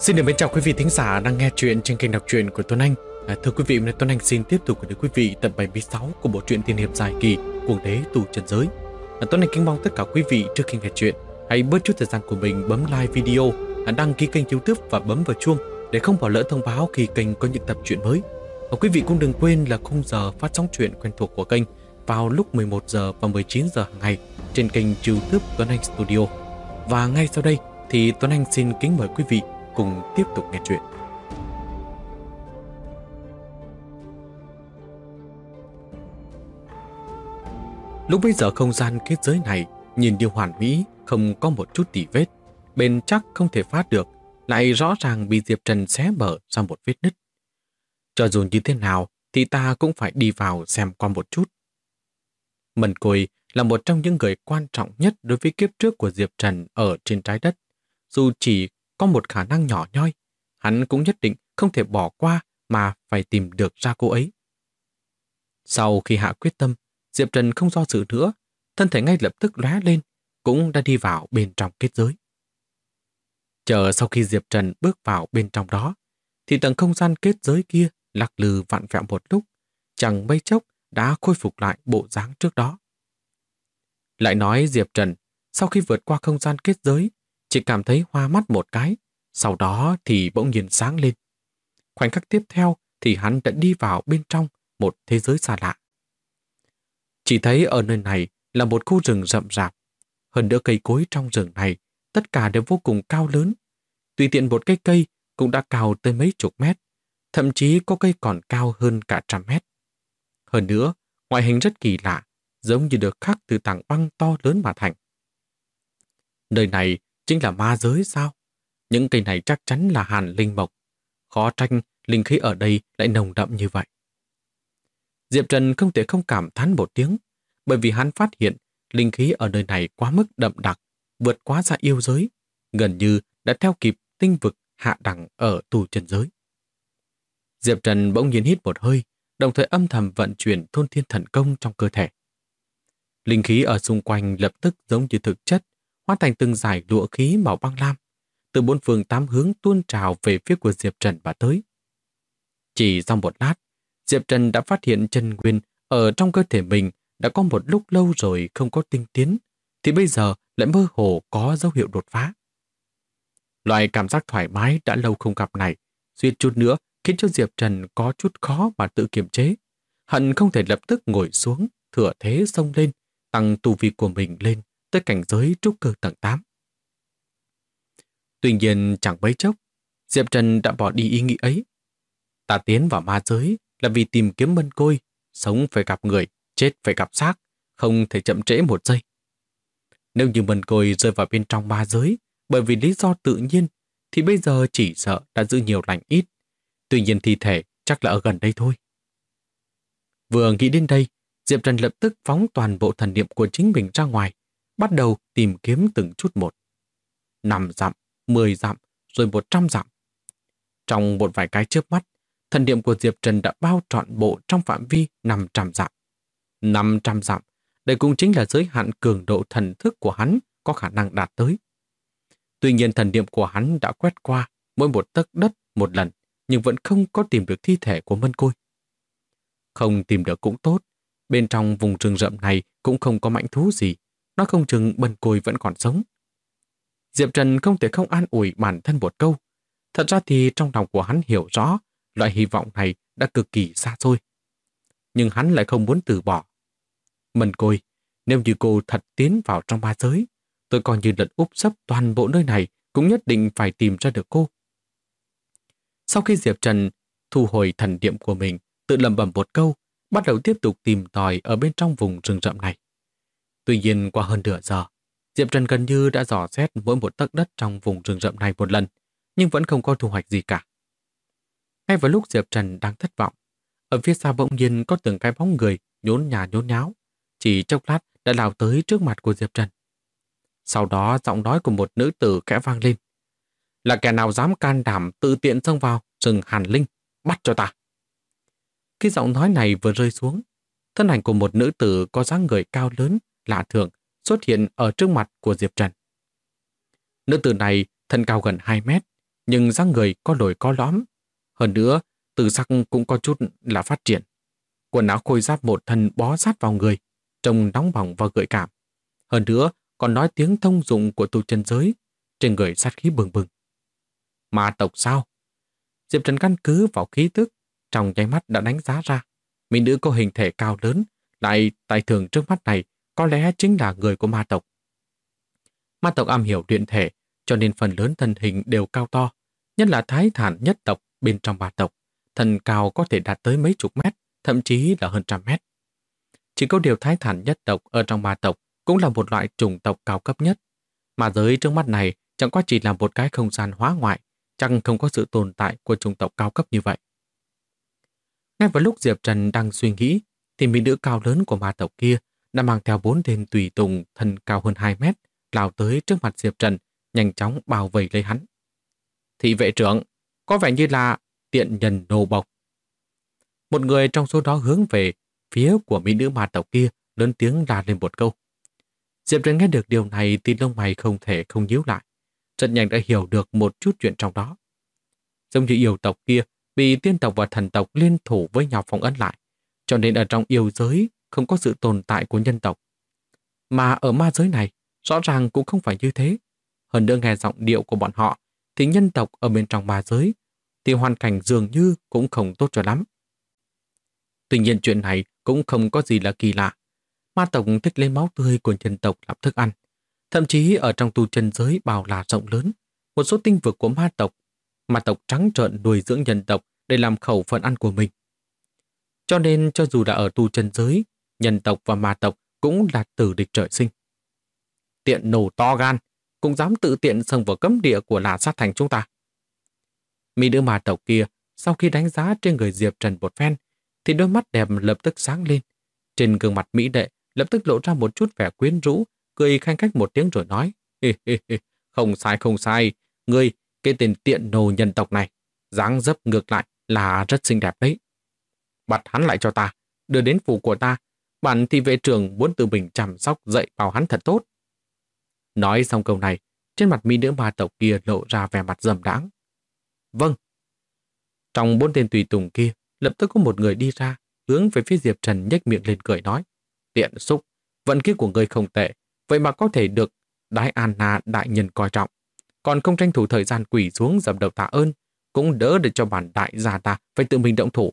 Xin được mến chào quý vị thính giả đang nghe chuyện trên kênh đọc truyện của Tuấn Anh. Thưa quý vị, hôm nay Tuấn Anh xin tiếp tục gửi đến quý vị tập 76 của bộ truyện tiên hiệp dài kỳ Cuồng đế tù trần giới. Tuấn Anh kính mong tất cả quý vị trước khi nghe chuyện hãy bớt chút thời gian của mình bấm like video, đăng ký kênh YouTube và bấm vào chuông để không bỏ lỡ thông báo khi kênh có những tập truyện mới. Và quý vị cũng đừng quên là khung giờ phát sóng truyện quen thuộc của kênh vào lúc 11 giờ và 19 giờ hàng ngày trên kênh YouTube Tuấn Anh Studio. Và ngay sau đây thì Tuấn Anh xin kính mời quý vị cùng tiếp tục nghe chuyện. Lúc bấy giờ không gian kết giới này nhìn như hoàn mỹ, không có một chút tỉ vết, bền chắc không thể phá được, lại rõ ràng bị Diệp Trần xé mở ra một vết nứt. Cho dù như thế nào thì ta cũng phải đi vào xem qua một chút. Mần Côi là một trong những người quan trọng nhất đối với kiếp trước của Diệp Trần ở trên trái đất. Dù chỉ có một khả năng nhỏ nhoi, hắn cũng nhất định không thể bỏ qua mà phải tìm được ra cô ấy. Sau khi hạ quyết tâm, Diệp Trần không do dự nữa, thân thể ngay lập tức lóe lên, cũng đã đi vào bên trong kết giới. Chờ sau khi Diệp Trần bước vào bên trong đó, thì tầng không gian kết giới kia lắc lư vặn vẹo một lúc, chẳng mấy chốc đã khôi phục lại bộ dáng trước đó. Lại nói Diệp Trần, sau khi vượt qua không gian kết giới, chỉ cảm thấy hoa mắt một cái, sau đó thì bỗng nhiên sáng lên. Khoảnh khắc tiếp theo thì hắn đã đi vào bên trong một thế giới xa lạ. Chỉ thấy ở nơi này là một khu rừng rậm rạp. Hơn nữa cây cối trong rừng này tất cả đều vô cùng cao lớn. Tùy tiện một cây cây cũng đã cao tới mấy chục mét, thậm chí có cây còn cao hơn cả 100 mét. Hơn nữa, ngoại hình rất kỳ lạ, giống như được khắc từ tảng băng to lớn mà thành. Nơi này chính là ma giới sao? Những cây này chắc chắn là hàn linh mộc. Khó trách linh khí ở đây lại nồng đậm như vậy. Diệp Trần không thể không cảm thán một tiếng, bởi vì hắn phát hiện linh khí ở nơi này quá mức đậm đặc, vượt quá xa yêu giới, gần như đã theo kịp tinh vực hạ đẳng ở tù trần giới. Diệp Trần bỗng nhiên hít một hơi, đồng thời âm thầm vận chuyển thôn thiên thần công trong cơ thể. Linh khí ở xung quanh lập tức giống như thực chất, hóa thành từng dải lụa khí màu băng lam, từ bốn phương tám hướng tuôn trào về phía của Diệp Trần và tới. Chỉ sau một lát, Diệp Trần đã phát hiện chân nguyên ở trong cơ thể mình đã có một lúc lâu rồi không có tinh tiến, thì bây giờ lại mơ hồ có dấu hiệu đột phá. Loại cảm giác thoải mái đã lâu không gặp này, suýt chút nữa khiến cho Diệp Trần có chút khó mà tự kiềm chế, hận không thể lập tức ngồi xuống, thừa thế xông lên, tăng tu vi của mình lên tới cảnh giới trúc cơ tầng 8. Tuy nhiên chẳng mấy chốc, Diệp Trần đã bỏ đi ý nghĩ ấy. Ta tiến vào ma giới là vì tìm kiếm Mân Côi, sống phải gặp người, chết phải gặp xác, không thể chậm trễ một giây. Nếu như Mân Côi rơi vào bên trong ma giới bởi vì lý do tự nhiên, thì bây giờ chỉ sợ đã giữ nhiều lành ít. Tuy nhiên thi thể chắc là ở gần đây thôi. Vừa nghĩ đến đây, Diệp Trần lập tức phóng toàn bộ thần niệm của chính mình ra ngoài, bắt đầu tìm kiếm từng chút một. 5 dặm, 10 dặm, rồi 100 dặm. Trong một vài cái chớp mắt, thần niệm của Diệp Trần đã bao trọn bộ trong phạm vi 500 dặm. 500 dặm, đây cũng chính là giới hạn cường độ thần thức của hắn có khả năng đạt tới. Tuy nhiên thần niệm của hắn đã quét qua mỗi một tấc đất một lần, nhưng vẫn không có tìm được thi thể của Mân Côi. Không tìm được cũng tốt, bên trong vùng rừng rậm này cũng không có mãnh thú gì, nó không chừng Mân Côi vẫn còn sống. Diệp Trần không thể không an ủi bản thân một câu. Thật ra thì trong lòng của hắn hiểu rõ loại hy vọng này đã cực kỳ xa xôi. Nhưng hắn lại không muốn từ bỏ. Mân Côi, nếu như cô thật tiến vào trong ma giới, tôi coi như lật úp sấp toàn bộ nơi này cũng nhất định phải tìm ra được cô. Sau khi Diệp Trần thu hồi thần niệm của mình, tự lẩm bẩm một câu, bắt đầu tiếp tục tìm tòi ở bên trong vùng rừng rậm này. Tuy nhiên qua hơn nửa giờ, Diệp Trần gần như đã dò xét mỗi một tấc đất trong vùng rừng rậm này một lần, nhưng vẫn không có thu hoạch gì cả. Ngay vào lúc Diệp Trần đang thất vọng, ở phía xa bỗng nhiên có từng cái bóng người nhốn nhả nhốn nháo, chỉ chốc lát đã lao tới trước mặt của Diệp Trần. Sau đó giọng nói của một nữ tử khẽ vang lên. Là kẻ nào dám can đảm tự tiện xông vào rừng Hàn Linh, bắt cho ta. Khi giọng nói này vừa rơi xuống, thân ảnh của một nữ tử có dáng người cao lớn, lạ thường xuất hiện ở trước mặt của Diệp Trần. Nữ tử này thân cao gần 2 mét, nhưng dáng người có lồi có lõm. Hơn nữa, từ sắc cũng có chút là phát triển. Quần áo khôi giáp một thân bó sát vào người, trông nóng bỏng và gợi cảm. Hơn nữa, còn nói tiếng thông dụng của tu chân giới, trên người sát khí bừng bừng. Ma tộc sao? Diệp Trần căn cứ vào khí tức, trong nháy mắt đã đánh giá ra. Mỹ nữ có hình thể cao lớn, lại tài thường trước mắt này có lẽ chính là người của ma tộc. Ma tộc am hiểu luyện thể, cho nên phần lớn thân hình đều cao to, nhất là Thái Thản nhất tộc bên trong ma tộc. Thân cao có thể đạt tới mấy chục mét, thậm chí là hơn trăm mét. Chỉ có điều Thái Thản nhất tộc ở trong ma tộc cũng là một loại chủng tộc cao cấp nhất. Mà giới trước mắt này chẳng qua chỉ là một cái không gian hóa ngoại, chẳng không có sự tồn tại của chủng tộc cao cấp như vậy. Ngay vào lúc Diệp Trần đang suy nghĩ, thì mỹ nữ cao lớn của ma tộc kia đã mang theo 4 tên tùy tùng thân cao hơn 2 mét, lao tới trước mặt Diệp Trần, nhanh chóng bao vây lấy hắn. Thị vệ trưởng, có vẻ như là tiện nhân nô bộc. Một người trong số đó hướng về phía của mỹ nữ ma tộc kia, lớn tiếng la lên một câu. Diệp Trần nghe được điều này thì lông mày không thể không nhíu lại. Rất nhanh đã hiểu được một chút chuyện trong đó. Giống như yêu tộc kia bị tiên tộc và thần tộc liên thủ với nhau phong ấn lại, cho nên ở trong yêu giới không có sự tồn tại của nhân tộc. Mà ở ma giới này, rõ ràng cũng không phải như thế. Hơn nữa nghe giọng điệu của bọn họ, thì nhân tộc ở bên trong ma giới, thì hoàn cảnh dường như cũng không tốt cho lắm. Tuy nhiên chuyện này cũng không có gì là kỳ lạ. Ma tộc thích lấy máu tươi của nhân tộc làm thức ăn. Thậm chí ở trong tu chân giới bao la rộng lớn, một số tinh vực của ma tộc trắng trợn nuôi dưỡng nhân tộc để làm khẩu phần ăn của mình. Cho nên cho dù là ở tu chân giới, nhân tộc và ma tộc cũng là tử địch trời sinh. Tiện nổ to gan, cũng dám tự tiện xông vào cấm địa của La Sát Thành chúng ta. Mỹ nữ ma tộc kia, sau khi đánh giá trên người Diệp Trần một phen, thì đôi mắt đẹp lập tức sáng lên. Trên gương mặt mỹ đệ lập tức lộ ra một chút vẻ quyến rũ, cười khanh khách một tiếng rồi nói, không sai không sai, ngươi, cái tên tiện nô nhân tộc này, dáng dấp ngược lại là rất xinh đẹp đấy. Bắt hắn lại cho ta, đưa đến phủ của ta, bản thị vệ trưởng muốn tự mình chăm sóc dạy bảo hắn thật tốt. Nói xong câu này, trên mặt mỹ nữ ma tộc kia lộ ra vẻ mặt dầm đãng. Vâng. Trong 4 tên tùy tùng kia, lập tức có một người đi ra, hướng về phía Diệp Trần nhếch miệng lên cười nói, tiện xúc, vận khí của ngươi không tệ, vậy mà có thể được Đái Anna đại nhân coi trọng, còn không tranh thủ thời gian quỳ xuống dập đầu tạ ơn, cũng đỡ để cho bản đại gia ta phải tự mình động thủ.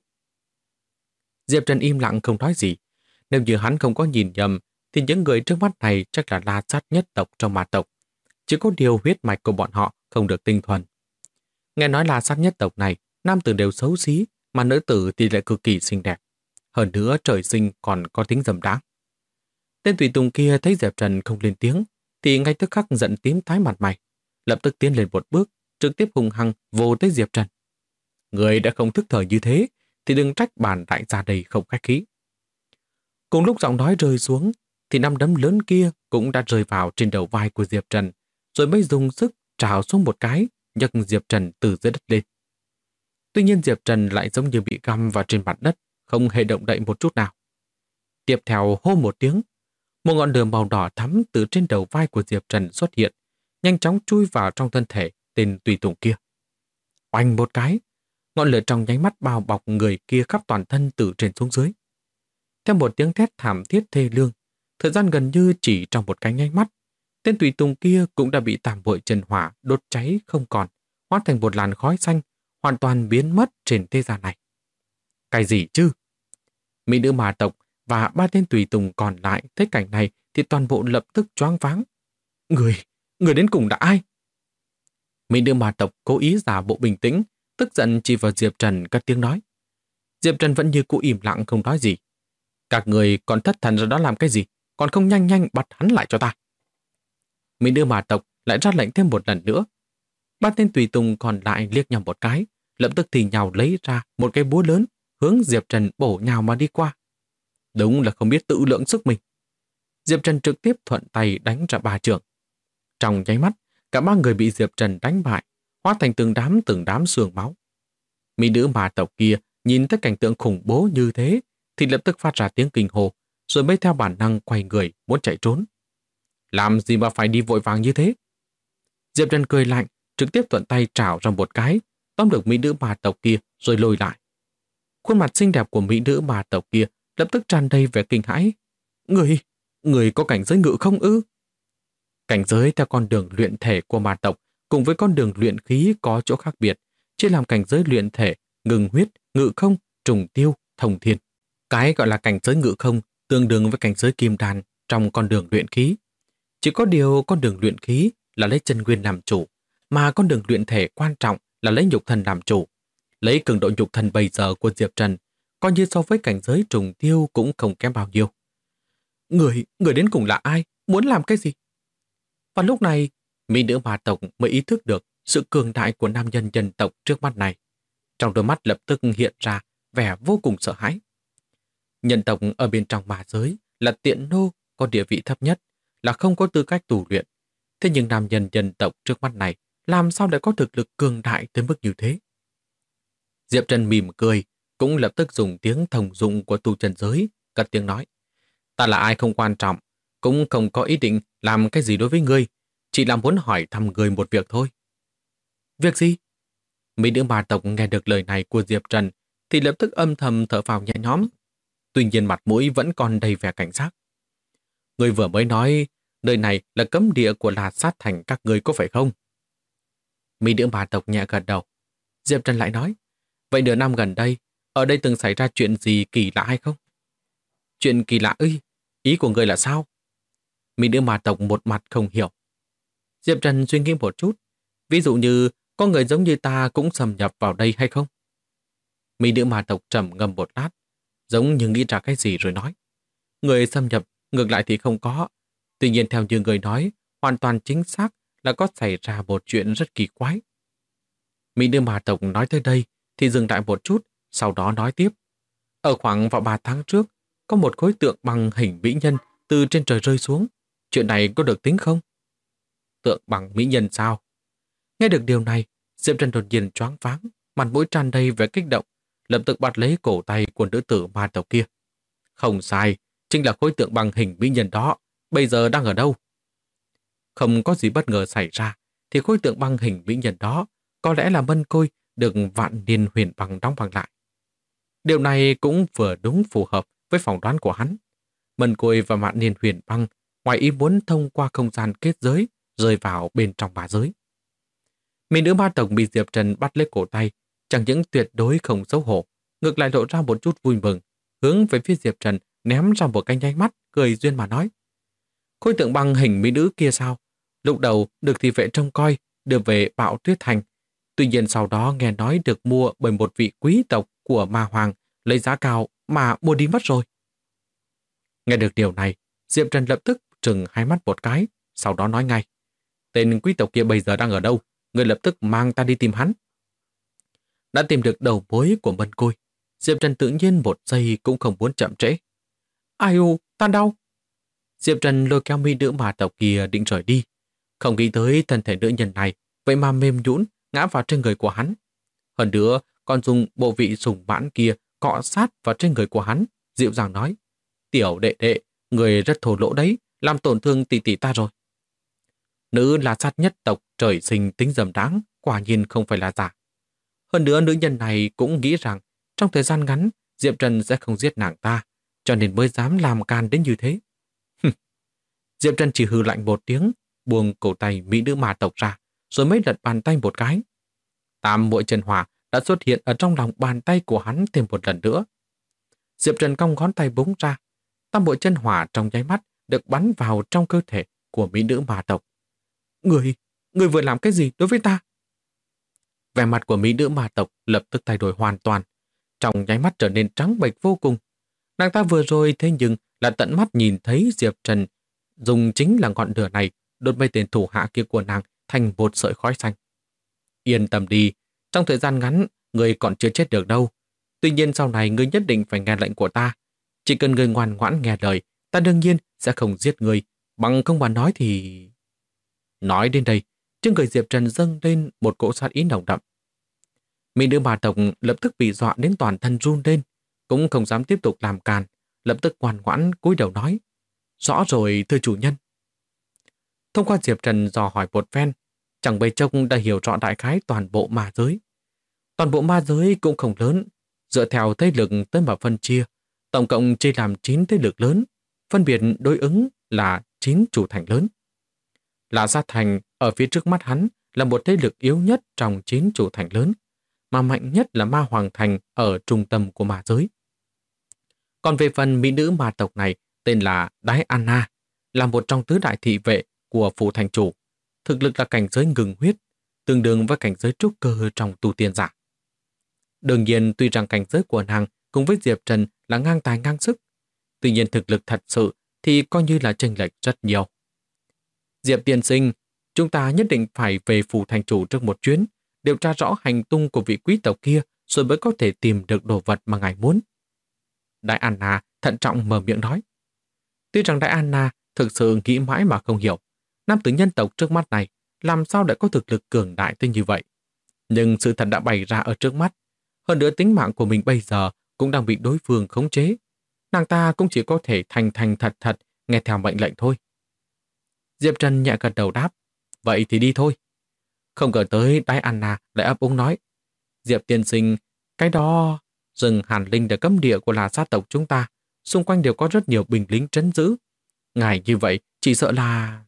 Diệp Trần im lặng không nói gì. Nếu như hắn không có nhìn nhầm, thì những người trước mắt này chắc là La Sát nhất tộc trong ma tộc. Chỉ có điều huyết mạch của bọn họ không được tinh thuần. Nghe nói La Sát nhất tộc này, nam tử đều xấu xí, mà nữ tử thì lại cực kỳ xinh đẹp. Hơn nữa trời sinh còn có tính dầm đáng. Tên tùy tùng kia thấy Diệp Trần không lên tiếng, thì ngay tức khắc giận tím tái mặt mày, lập tức tiến lên một bước, trực tiếp hung hăng vồ tới Diệp Trần. Người đã không thức thời như thế, thì đừng trách bản đại gia đây không khách khí. Cùng lúc giọng nói rơi xuống, thì 5 đấm lớn kia cũng đã rơi vào trên đầu vai của Diệp Trần, rồi mới dùng sức trào xuống một cái, nhấc Diệp Trần từ dưới đất lên. Tuy nhiên Diệp Trần lại giống như bị găm vào trên mặt đất, không hề động đậy một chút nào. Tiếp theo hô một tiếng, một ngọn lửa màu đỏ thắm từ trên đầu vai của Diệp Trần xuất hiện, nhanh chóng chui vào trong thân thể tên tùy tùng kia. Oanh một cái, ngọn lửa trong nháy mắt bao bọc người kia khắp toàn thân từ trên xuống dưới. Theo một tiếng thét thảm thiết thê lương, thời gian gần như chỉ trong một cái nháy mắt, tên tùy tùng kia cũng đã bị tam bội chân hỏa đốt cháy không còn, hóa thành một làn khói xanh, hoàn toàn biến mất trên thế gian này. Cái gì chứ? Mỹ nữ ma tộc và 3 tên tùy tùng còn lại thấy cảnh này thì toàn bộ lập tức choáng váng. Người đến cùng đã ai? Mỹ nữ ma tộc cố ý giả bộ bình tĩnh, tức giận chỉ vào Diệp Trần cất tiếng nói. Diệp Trần vẫn như cũ im lặng không nói gì. Các người còn thất thần ra đó làm cái gì? Còn không nhanh nhanh bắt hắn lại cho ta. Mỹ nữ ma tộc lại ra lệnh thêm một lần nữa. 3 tên tùy tùng còn lại liếc nhau một cái, lập tức thì nhào lấy ra một cái búa lớn, hướng Diệp Trần bổ nhào mà đi qua. Đúng là không biết tự lượng sức mình. Diệp Trần trực tiếp thuận tay đánh ra 3 trường. Trong nháy mắt, cả 3 người bị Diệp Trần đánh bại, hóa thành từng đám xương máu. Mỹ nữ ma tộc kia nhìn thấy cảnh tượng khủng bố như thế, thì lập tức phát ra tiếng kinh hồ, rồi mới theo bản năng quay người muốn chạy trốn. Làm gì mà phải đi vội vàng như thế? Diệp Trần cười lạnh, trực tiếp thuận tay trảo ra một cái, tóm được mỹ nữ ma tộc kia rồi lôi lại. Khuôn mặt xinh đẹp của mỹ nữ ma tộc kia lập tức tràn đầy vẻ kinh hãi. Người có cảnh giới ngự không ư? Cảnh giới theo con đường luyện thể của ma tộc cùng với con đường luyện khí có chỗ khác biệt, chia làm cảnh giới luyện thể, ngừng huyết, ngự không, trùng tiêu, thông thiên. Cái gọi là cảnh giới ngự không tương đương với cảnh giới kim đan trong con đường luyện khí. Chỉ có điều con đường luyện khí là lấy chân nguyên làm chủ, mà con đường luyện thể quan trọng là lấy nhục thân làm chủ. Lấy cường độ nhục thân bây giờ của Diệp Trần, coi như so với cảnh giới trùng tiêu cũng không kém bao nhiêu. Người đến cùng là ai? Muốn làm cái gì? Và lúc này, mỹ nữ ma tộc mới ý thức được sự cường đại của nam nhân dân tộc trước mắt này. Trong đôi mắt lập tức hiện ra vẻ vô cùng sợ hãi. Nhân tộc ở bên trong ma giới là tiện nô, có địa vị thấp nhất, là không có tư cách tu luyện. Thế nhưng nam nhân dân tộc trước mắt này làm sao lại có thực lực cường đại tới mức như thế? Diệp Trần mỉm cười, cũng lập tức dùng tiếng thông dụng của tu chân giới, cất tiếng nói. Ta là ai không quan trọng, cũng không có ý định làm cái gì đối với ngươi, chỉ là muốn hỏi thăm ngươi một việc thôi. Việc gì? Mỹ nữ ma tộc nghe được lời này của Diệp Trần thì lập tức âm thầm thở phào nhẹ nhõm. Tuy nhiên mặt mũi vẫn còn đầy vẻ cảnh giác. Ngươi vừa mới nói nơi này là cấm địa của La Sát Thành các ngươi có phải không? Mỹ nữ ma tộc nhẹ gật đầu. Diệp Trần lại nói, vậy nửa năm gần đây, ở đây từng xảy ra chuyện gì kỳ lạ hay không? Chuyện kỳ lạ ư? Ý của ngươi là sao? Mỹ nữ ma tộc một mặt không hiểu. Diệp Trần suy nghĩ một chút. Ví dụ như có người giống như ta cũng xâm nhập vào đây hay không? Mỹ nữ ma tộc trầm ngâm một lát, giống như nghĩ ra cái gì rồi nói. Người xâm nhập ngược lại thì không có. Tuy nhiên theo như người nói, hoàn toàn chính xác là có xảy ra một chuyện rất kỳ quái. Mỹ nữ ma tộc nói tới đây thì dừng lại một chút, sau đó nói tiếp. Ở khoảng vào 3 tháng trước, có một khối tượng bằng hình mỹ nhân từ trên trời rơi xuống. Chuyện này có được tính không? Tượng bằng mỹ nhân sao? Nghe được điều này, Diệp Trần đột nhiên choáng váng, mặt mũi tràn đầy vẻ kích động, lập tức bắt lấy cổ tay của nữ tử ma tộc kia. Không sai, chính là khối tượng bằng hình mỹ nhân đó, bây giờ đang ở đâu? Không có gì bất ngờ xảy ra, thì khối tượng bằng hình mỹ nhân đó có lẽ là Mân Côi được Vạn Niên Huyền Băng đóng băng lại. Điều này cũng vừa đúng phù hợp với phỏng đoán của hắn. Mân Côi và Vạn Niên Huyền Băng ngoài ý muốn thông qua không gian kết giới rơi vào bên trong ma giới. Mỹ nữ ma tộc bị Diệp Trần bắt lấy cổ tay, chẳng những tuyệt đối không xấu hổ, ngược lại lộ ra một chút vui mừng, hướng về phía Diệp Trần ném ra một cái nháy mắt, cười duyên mà nói. Khối tượng bằng hình mỹ nữ kia sao? Lúc đầu được thị vệ trông coi, đưa về Bạo Tuyết Thành. Tuy nhiên sau đó nghe nói được mua bởi một vị quý tộc của Ma Hoàng, lấy giá cao mà mua đi mất rồi. Nghe được điều này, Diệp Trần lập tức trừng hai mắt một cái, sau đó nói ngay. Tên quý tộc kia bây giờ đang ở đâu? Người lập tức mang ta đi tìm hắn. Đã tìm được đầu mối của Mân Côi, Diệp Trần tự nhiên một giây cũng không muốn chậm trễ. Ai u, ta đau. Diệp Trần lôi kéo mỹ nữ ma tộc kia định rời đi. Không nghĩ tới thân thể nữ nhân này vậy mà mềm nhũn ngã vào trên người của hắn. Hơn nữa còn dùng bộ vị sùng mãn kia cọ sát vào trên người của hắn, dịu dàng nói. Tiểu đệ đệ, người rất thô lỗ đấy, làm tổn thương tỷ tỷ ta rồi. Nữ là sát nhất tộc trời sinh tính dầm đáng, quả nhiên không phải là giả. Hơn nữa nữ nhân này cũng nghĩ rằng trong thời gian ngắn Diệp Trần sẽ không giết nàng ta, cho nên mới dám làm can đến như thế. Diệp Trần chỉ hừ lạnh một tiếng, buông cổ tay mỹ nữ ma tộc ra, rồi mới lật bàn tay một cái. Tam muội chân hỏa đã xuất hiện ở trong lòng bàn tay của hắn thêm một lần nữa. Diệp Trần cong ngón tay búng ra, tam muội chân hỏa trong nháy mắt được bắn vào trong cơ thể của mỹ nữ ma tộc. Người vừa làm cái gì đối với ta? Vẻ mặt của mỹ nữ ma tộc lập tức thay đổi hoàn toàn, trong nháy mắt trở nên trắng bệch vô cùng. Nàng ta vừa rồi thế nhưng là tận mắt nhìn thấy Diệp Trần dùng chính là ngọn lửa này đốt mấy tên thủ hạ kia của nàng thành một sợi khói xanh. Yên tâm đi, trong thời gian ngắn người còn chưa chết được đâu. Tuy nhiên sau này ngươi nhất định phải nghe lệnh của ta. Chỉ cần ngươi ngoan ngoãn nghe lời, ta đương nhiên sẽ không giết ngươi. Bằng không mà nói thì... Nói đến đây, trên người Diệp Trần dâng lên một cỗ sát ý nồng đậm. Mỹ nữ ma tộc lập tức bị dọa đến toàn thân run lên, cũng không dám tiếp tục làm càn, lập tức ngoan ngoãn cúi đầu nói. Rõ rồi thưa chủ nhân. Thông qua Diệp Trần dò hỏi một phen, chẳng bấy chốc đã hiểu rõ đại khái toàn bộ ma giới. Toàn bộ ma giới cũng không lớn, dựa theo thế lực tới mà phân chia, tổng cộng chia làm 9 thế lực lớn, phân biệt đối ứng là 9 chủ thành lớn. La Sát Thành ở phía trước mắt hắn là một thế lực yếu nhất trong 9 chủ thành lớn, mà mạnh nhất là Ma Hoàng Thành ở trung tâm của ma giới. Còn về phần mỹ nữ ma tộc này tên là Đái Anna, là một trong tứ đại thị vệ của phủ thành chủ, thực lực là cảnh giới ngừng huyết, tương đương với cảnh giới trúc cơ trong tu tiên giả. Đương nhiên, tuy rằng cảnh giới của nàng cùng với Diệp Trần là ngang tài ngang sức, tuy nhiên thực lực thật sự thì coi như là chênh lệch rất nhiều. Diệp tiên sinh, chúng ta nhất định phải về phủ thành chủ trước một chuyến, điều tra rõ hành tung của vị quý tộc kia rồi mới có thể tìm được đồ vật mà ngài muốn. Đại Anna thận trọng mở miệng nói. Tuy rằng Đại Anna thực sự nghĩ mãi mà không hiểu, nam tử nhân tộc trước mắt này làm sao lại có thực lực cường đại tới như vậy. Nhưng sự thật đã bày ra ở trước mắt, hơn nữa tính mạng của mình bây giờ cũng đang bị đối phương khống chế. Nàng ta cũng chỉ có thể thành thành thật thật nghe theo mệnh lệnh thôi. Diệp Trần nhẹ gật đầu đáp, vậy thì đi thôi. Không ngờ tới Đái Anna lại ấp úng nói, Diệp tiên sinh, cái đó rừng Hàn Linh đã cấm địa của La Sát tộc chúng ta, xung quanh đều có rất nhiều binh lính trấn giữ. Ngài như vậy chỉ sợ là...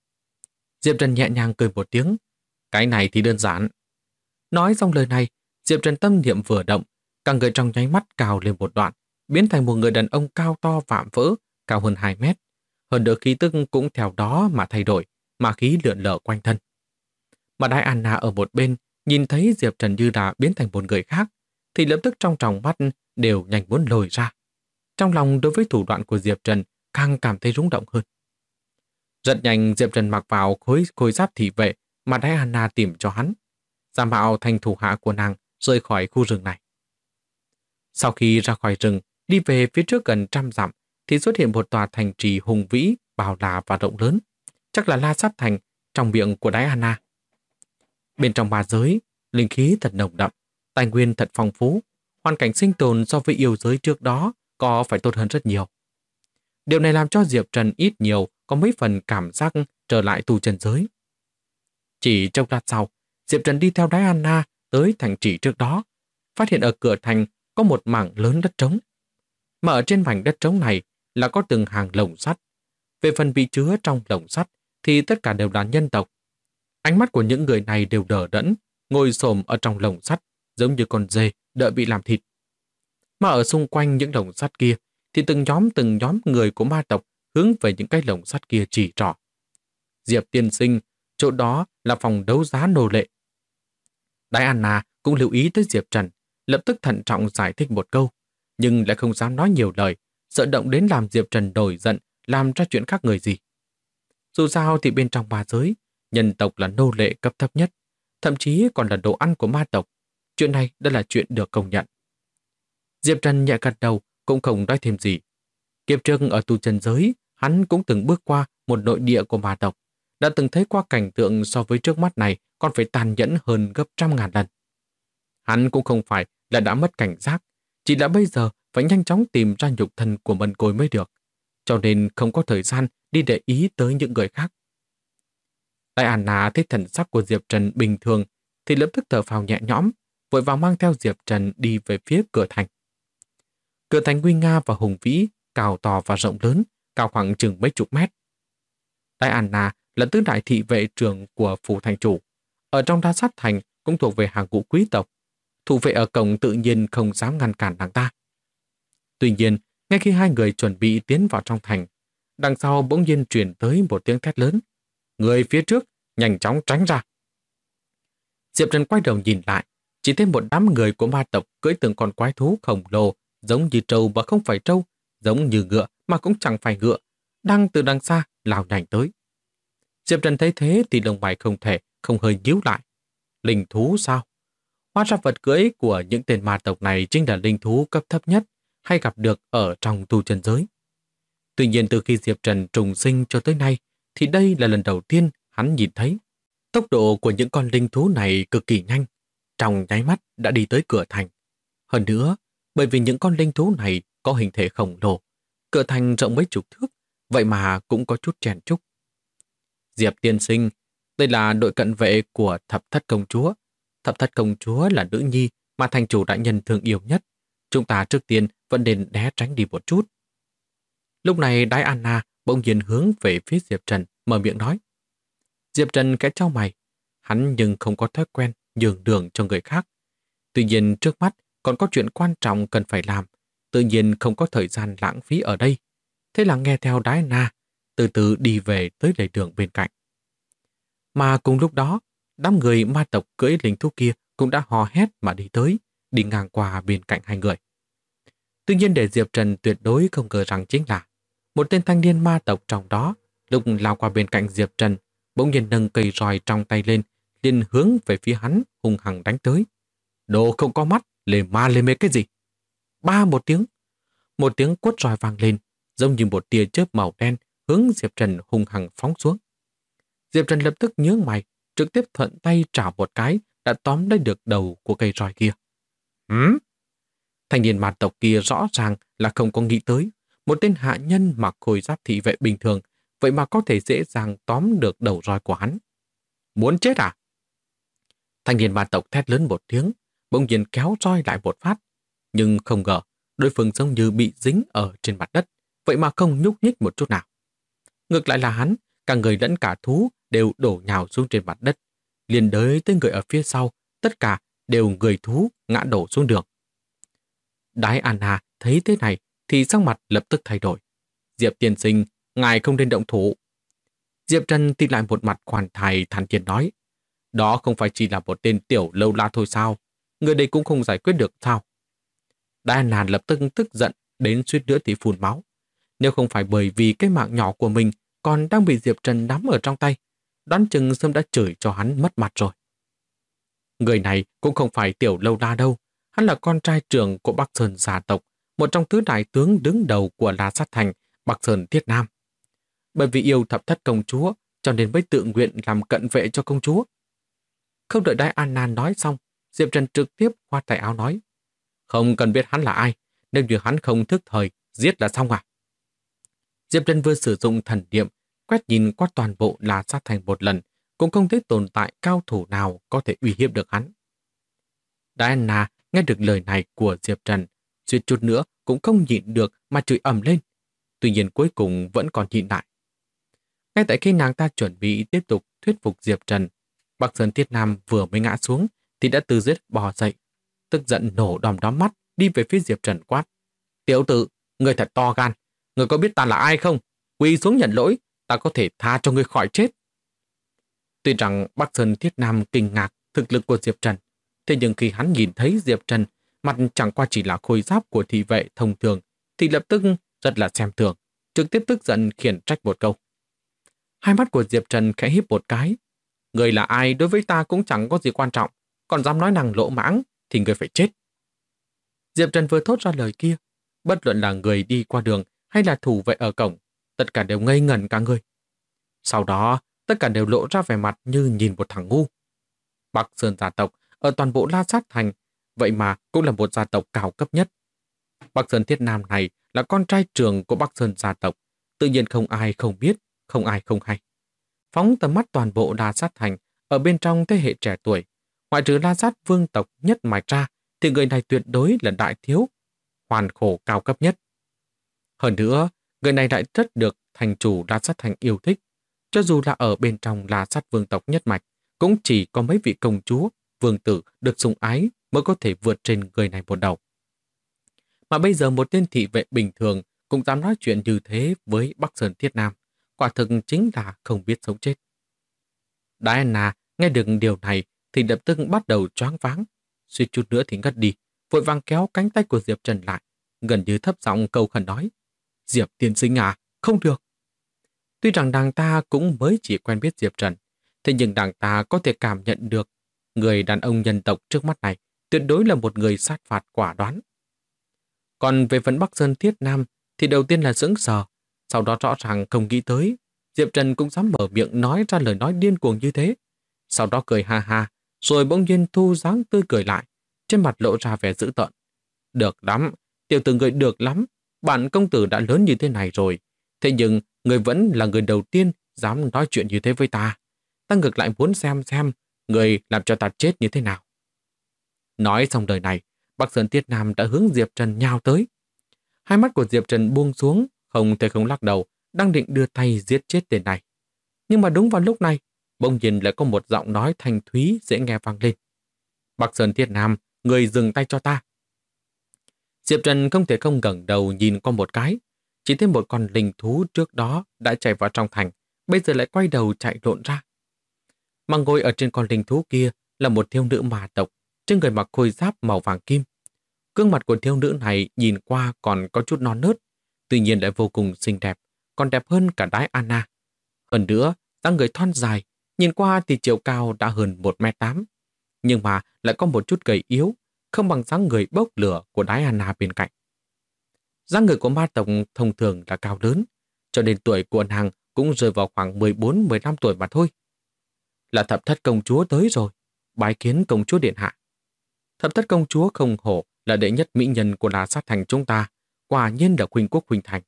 Diệp Trần nhẹ nhàng cười một tiếng, cái này thì đơn giản. Nói xong lời này, Diệp Trần tâm niệm vừa động, cả người trong nháy mắt cao lên một đoạn, biến thành một người đàn ông cao to vạm vỡ, cao hơn 2 mét. Hơn nữa khí tức cũng theo đó mà thay đổi, mà khí lượn lờ quanh thân. Mà Đái Anna ở một bên, nhìn thấy Diệp Trần như là biến thành một người khác, thì lập tức trong tròng mắt đều nhanh muốn lồi ra. Trong lòng đối với thủ đoạn của Diệp Trần càng cảm thấy rung động hơn. Rất nhanh Diệp Trần mặc vào khôi giáp thị vệ mà Đái Anna tìm cho hắn, giả mạo thành thủ hạ của nàng rời khỏi khu rừng này. Sau khi ra khỏi rừng, đi về phía trước gần 100 dặm, thì xuất hiện một tòa thành trì hùng vĩ, bao la và rộng lớn, chắc là La Sát Thành trong miệng của Đái Anna. Bên trong ma giới, linh khí thật nồng đậm, tài nguyên thật phong phú, hoàn cảnh sinh tồn so với yêu giới trước đó có phải tốt hơn rất nhiều. Điều này làm cho Diệp Trần ít nhiều có mấy phần cảm giác trở lại tu chân giới. Chỉ trong lát sau, Diệp Trần đi theo Đái Anna tới thành trì trước đó, phát hiện ở cửa thành có một mảng lớn đất trống. Mà ở trên mảnh đất trống này là có từng hàng lồng sắt. Về phần bị chứa trong lồng sắt thì tất cả đều là nhân tộc. Ánh mắt của những người này đều đờ đẫn, ngồi xổm ở trong lồng sắt, giống như con dê đợi bị làm thịt. Mà ở xung quanh những lồng sắt kia thì từng nhóm người của ma tộc hướng về những cái lồng sắt kia chỉ trỏ. Diệp tiên sinh, chỗ đó là phòng đấu giá nô lệ. Đái Anna cũng lưu ý tới Diệp Trần, lập tức thận trọng giải thích một câu, nhưng lại không dám nói nhiều lời, sợ động đến làm Diệp Trần nổi giận, làm ra chuyện khác người gì. Dù sao thì bên trong ma giới, nhân tộc là nô lệ cấp thấp nhất, thậm chí còn là đồ ăn của ma tộc. Chuyện này đã là chuyện được công nhận. Diệp Trần nhẹ gật đầu, cũng không nói thêm gì. Kiếp trước ở tu chân giới, hắn cũng từng bước qua một nội địa của ma tộc, đã từng thấy qua cảnh tượng so với trước mắt này còn phải tàn nhẫn hơn gấp 100.000 lần. Hắn cũng không phải là đã mất cảnh giác, chỉ là bây giờ phải nhanh chóng tìm ra nhục thân của Mân Côi mới được, cho nên không có thời gian đi để ý tới những người khác. Đại Anna thấy thần sắc của Diệp Trần bình thường thì lập tức thở phào nhẹ nhõm, vội vàng mang theo Diệp Trần đi về phía cửa thành. Cửa thành nguy nga và hùng vĩ, cao to và rộng lớn, cao khoảng chừng mấy chục mét. Đại Anna là tứ đại thị vệ trưởng của phủ thành chủ, ở trong La Sát Thành cũng thuộc về hàng ngũ quý tộc. Thủ vệ ở cổng tự nhiên không dám ngăn cản nàng ta. Tuy nhiên, ngay khi hai người chuẩn bị tiến vào trong thành, đằng sau bỗng nhiên truyền tới một tiếng thét lớn. Người phía trước, nhanh chóng tránh ra. Diệp Trần quay đầu nhìn lại, chỉ thấy một đám người của ma tộc cưỡi từng con quái thú khổng lồ, giống như trâu mà không phải trâu, giống như ngựa mà cũng chẳng phải ngựa, đang từ đằng xa lao nhanh tới. Diệp Trần thấy thế thì lông mày không hơi nhíu lại. Linh thú sao? Hóa ra vật cưỡi của những tên ma tộc này chính là linh thú cấp thấp nhất hay gặp được ở trong tu chân giới. Tuy nhiên từ khi Diệp Trần trùng sinh cho tới nay thì đây là lần đầu tiên hắn nhìn thấy. Tốc độ của những con linh thú này cực kỳ nhanh, trong nháy mắt đã đi tới cửa thành. Hơn nữa, bởi vì những con linh thú này có hình thể khổng lồ, cửa thành rộng mấy chục thước, vậy mà cũng có chút chèn chúc. Diệp tiên sinh, Đây là đội cận vệ của thập thất công chúa. Thập thất công chúa là nữ nhi mà thành chủ đại nhân thương yêu nhất. Chúng ta trước tiên vẫn nên né tránh đi một chút. Lúc này Diana bỗng nhiên hướng về phía Diệp Trần, mở miệng nói. Diệp Trần khẽ chau mày. Hắn nhưng không có thói quen nhường đường cho người khác. Tuy nhiên trước mắt còn có chuyện quan trọng cần phải làm. Tự nhiên không có thời gian lãng phí ở đây. Thế là nghe theo Diana, từ từ đi về tới lề đường bên cạnh. Mà cùng lúc đó, đám người ma tộc cưỡi linh thú kia cũng đã hò hét mà đi tới, đi ngang qua bên cạnh hai người. Tuy nhiên để Diệp Trần tuyệt đối không ngờ rằng chính là một tên thanh niên ma tộc trong đó, lúc lao qua bên cạnh Diệp Trần, bỗng nhiên nâng cây roi trong tay lên, liền hướng về phía hắn hung hăng đánh tới. Đồ không có mắt, lề ma lề mề cái gì? Ba một tiếng quất roi vang lên, giống như một tia chớp màu đen hướng Diệp Trần hung hăng phóng xuống. Diệp Trần lập tức nhướng mày, trực tiếp thuận tay trảo một cái, đã tóm lấy được đầu của cây roi kia. Thanh niên ma tộc kia rõ ràng là không có nghĩ tới, một tên hạ nhân mặc khôi giáp thị vệ bình thường, vậy mà có thể dễ dàng tóm được đầu roi của hắn. Muốn chết à? Thanh niên ma tộc thét lớn một tiếng, bỗng nhiên kéo roi lại một phát, nhưng không ngờ đối phương giống như bị dính ở trên mặt đất, vậy mà không nhúc nhích một chút nào. Ngược lại là hắn, cả người lẫn cả thú đều đổ nhào xuống trên mặt đất, liền đới tới người ở phía sau, tất cả đều người thú ngã đổ xuống đường. Diana thấy thế này thì sắc mặt lập tức thay đổi. Diệp tiên sinh, ngài không nên động thủ. Diệp Trần thì lại một mặt khoan thai thản nhiên nói, đó không phải chỉ là một tên tiểu lâu la thôi sao? Người đây cũng không giải quyết được sao? Diana lập tức tức giận đến suýt nữa thì phun máu. Nếu không phải bởi vì cái mạng nhỏ của mình còn đang bị Diệp Trần nắm ở trong tay, đoán chừng sớm đã chửi cho hắn mất mặt rồi. Người này cũng không phải tiểu lâu la đâu, hắn là con trai trưởng của Bắc Sơn gia tộc, một trong tứ đại tướng đứng đầu của La Sát Thành, Bắc Sơn Thiết Nam. Bởi vì yêu thập thất công chúa, cho nên mới tự nguyện làm cận vệ cho công chúa. Không đợi Diana nói xong, Diệp Trần trực tiếp khoát tay áo nói, không cần biết hắn là ai, nếu như hắn không thức thời, giết là xong à? Diệp Trần vừa sử dụng thần niệm, quét nhìn qua toàn bộ La Sát Thành một lần, cũng không thấy tồn tại cao thủ nào có thể uy hiếp được hắn. Diana nghe được lời này của Diệp Trần, suýt chút nữa cũng không nhịn được mà chửi ầm lên. Tuy nhiên cuối cùng vẫn còn nhịn lại. Ngay tại khi nàng ta chuẩn bị tiếp tục thuyết phục Diệp Trần, Bắc Sơn Thiết Nam vừa mới ngã xuống thì đã từ dưới bò dậy, tức giận nổ đom đóm mắt đi về phía Diệp Trần quát. Tiểu tử, người thật to gan, người có biết ta là ai không? Quỳ xuống nhận lỗi, ta có thể tha cho người khỏi chết. Tuy rằng Bắc Sơn Thiết Nam kinh ngạc thực lực của Diệp Trần, thế nhưng khi hắn nhìn thấy Diệp Trần mặt chẳng qua chỉ là khôi giáp của thị vệ thông thường thì lập tức rất là xem thường, trực tiếp tức giận khiển trách một câu. Hai mắt của Diệp Trần khẽ híp một cái. Người là ai đối với ta cũng chẳng có gì quan trọng, còn dám nói năng lỗ mãng thì người phải chết. Diệp Trần vừa thốt ra lời kia, bất luận là người đi qua đường hay là thủ vệ ở cổng, tất cả đều ngây ngẩn cả người. Sau đó, tất cả đều lộ ra vẻ mặt như nhìn một thằng ngu. Bắc Sơn gia tộc ở toàn bộ La Sát Thành, vậy mà cũng là một gia tộc cao cấp nhất. Bắc Sơn Thiết Nam này là con trai trưởng của Bắc Sơn gia tộc, tự nhiên không ai không biết, không ai không hay. Phóng tầm mắt toàn bộ La Sát Thành, ở bên trong thế hệ trẻ tuổi, ngoại trừ La Sát vương tộc nhất mạch ra, thì người này tuyệt đối là đại thiếu, hoàn khổ cao cấp nhất. Hơn nữa, người này lại rất được thành chủ La Sát Thành yêu thích. Cho dù là ở bên trong La Sát vương tộc nhất mạch, cũng chỉ có mấy vị công chúa, vương tử được sủng ái mới có thể vượt trên người này một đầu. Mà bây giờ một tên thị vệ bình thường cũng dám nói chuyện như thế với Bắc Sơn Thiết Nam, quả thực chính là không biết sống chết. Diana nghe được điều này thì lập tức bắt đầu choáng váng, suýt chút nữa thì ngất đi, vội vàng kéo cánh tay của Diệp Trần lại, gần như thấp giọng cầu khẩn nói, Diệp tiên sinh à, không được. Tuy rằng nàng ta cũng mới chỉ quen biết Diệp Trần, thế nhưng nàng ta có thể cảm nhận được người đàn ông nhân tộc trước mắt này tuyệt đối là một người sát phạt quả đoán. Còn về phần Bắc Sơn Thiết Nam thì đầu tiên là sững sờ, sau đó rõ ràng không nghĩ tới Diệp Trần cũng dám mở miệng nói ra lời nói điên cuồng như thế. Sau đó cười ha ha, rồi bỗng nhiên thu dáng tươi cười lại, trên mặt lộ ra vẻ dữ tợn. Được lắm, tiểu tử người được lắm, bản công tử đã lớn như thế này rồi, thế nhưng người vẫn là người đầu tiên dám nói chuyện như thế với ta. ta ngược lại muốn xem người làm cho ta chết như thế nào. Nói xong lời này, Bắc Sơn Thiết Nam đã hướng Diệp Trần nhào tới. Hai mắt của Diệp Trần buông xuống, không thể không lắc đầu, đang định đưa tay giết chết tên này. Nhưng mà đúng vào lúc này, bỗng nhiên lại có một giọng nói thanh thúy dễ nghe vang lên. Bắc Sơn Thiết Nam, người dừng tay cho ta. Diệp Trần không thể không ngẩng đầu nhìn qua một cái, chỉ thấy một con linh thú trước đó đã chạy vào trong thành, bây giờ lại quay đầu chạy lộn ra. Mà ngồi ở trên con linh thú kia là một thiếu nữ ma tộc, trên người mặc khôi giáp màu vàng kim. Gương mặt của thiếu nữ này nhìn qua còn có chút non nớt, tuy nhiên lại vô cùng xinh đẹp, còn đẹp hơn cả đái Anna. Hơn nữa, dáng người thon dài, nhìn qua thì chiều cao đã hơn 1m8, nhưng mà lại có một chút gầy yếu, không bằng dáng người bốc lửa của đái Anna bên cạnh. Dáng người của ma tộc thông thường là cao lớn, cho nên tuổi của nàng cũng rơi vào khoảng 14-15 tuổi mà thôi. Là Thập Thất công chúa tới rồi, bái kiến công chúa điện hạ. Thập Thất công chúa không hổ là đệ nhất mỹ nhân của La Sát thành chúng ta, quả nhiên là huynh quốc huynh thành.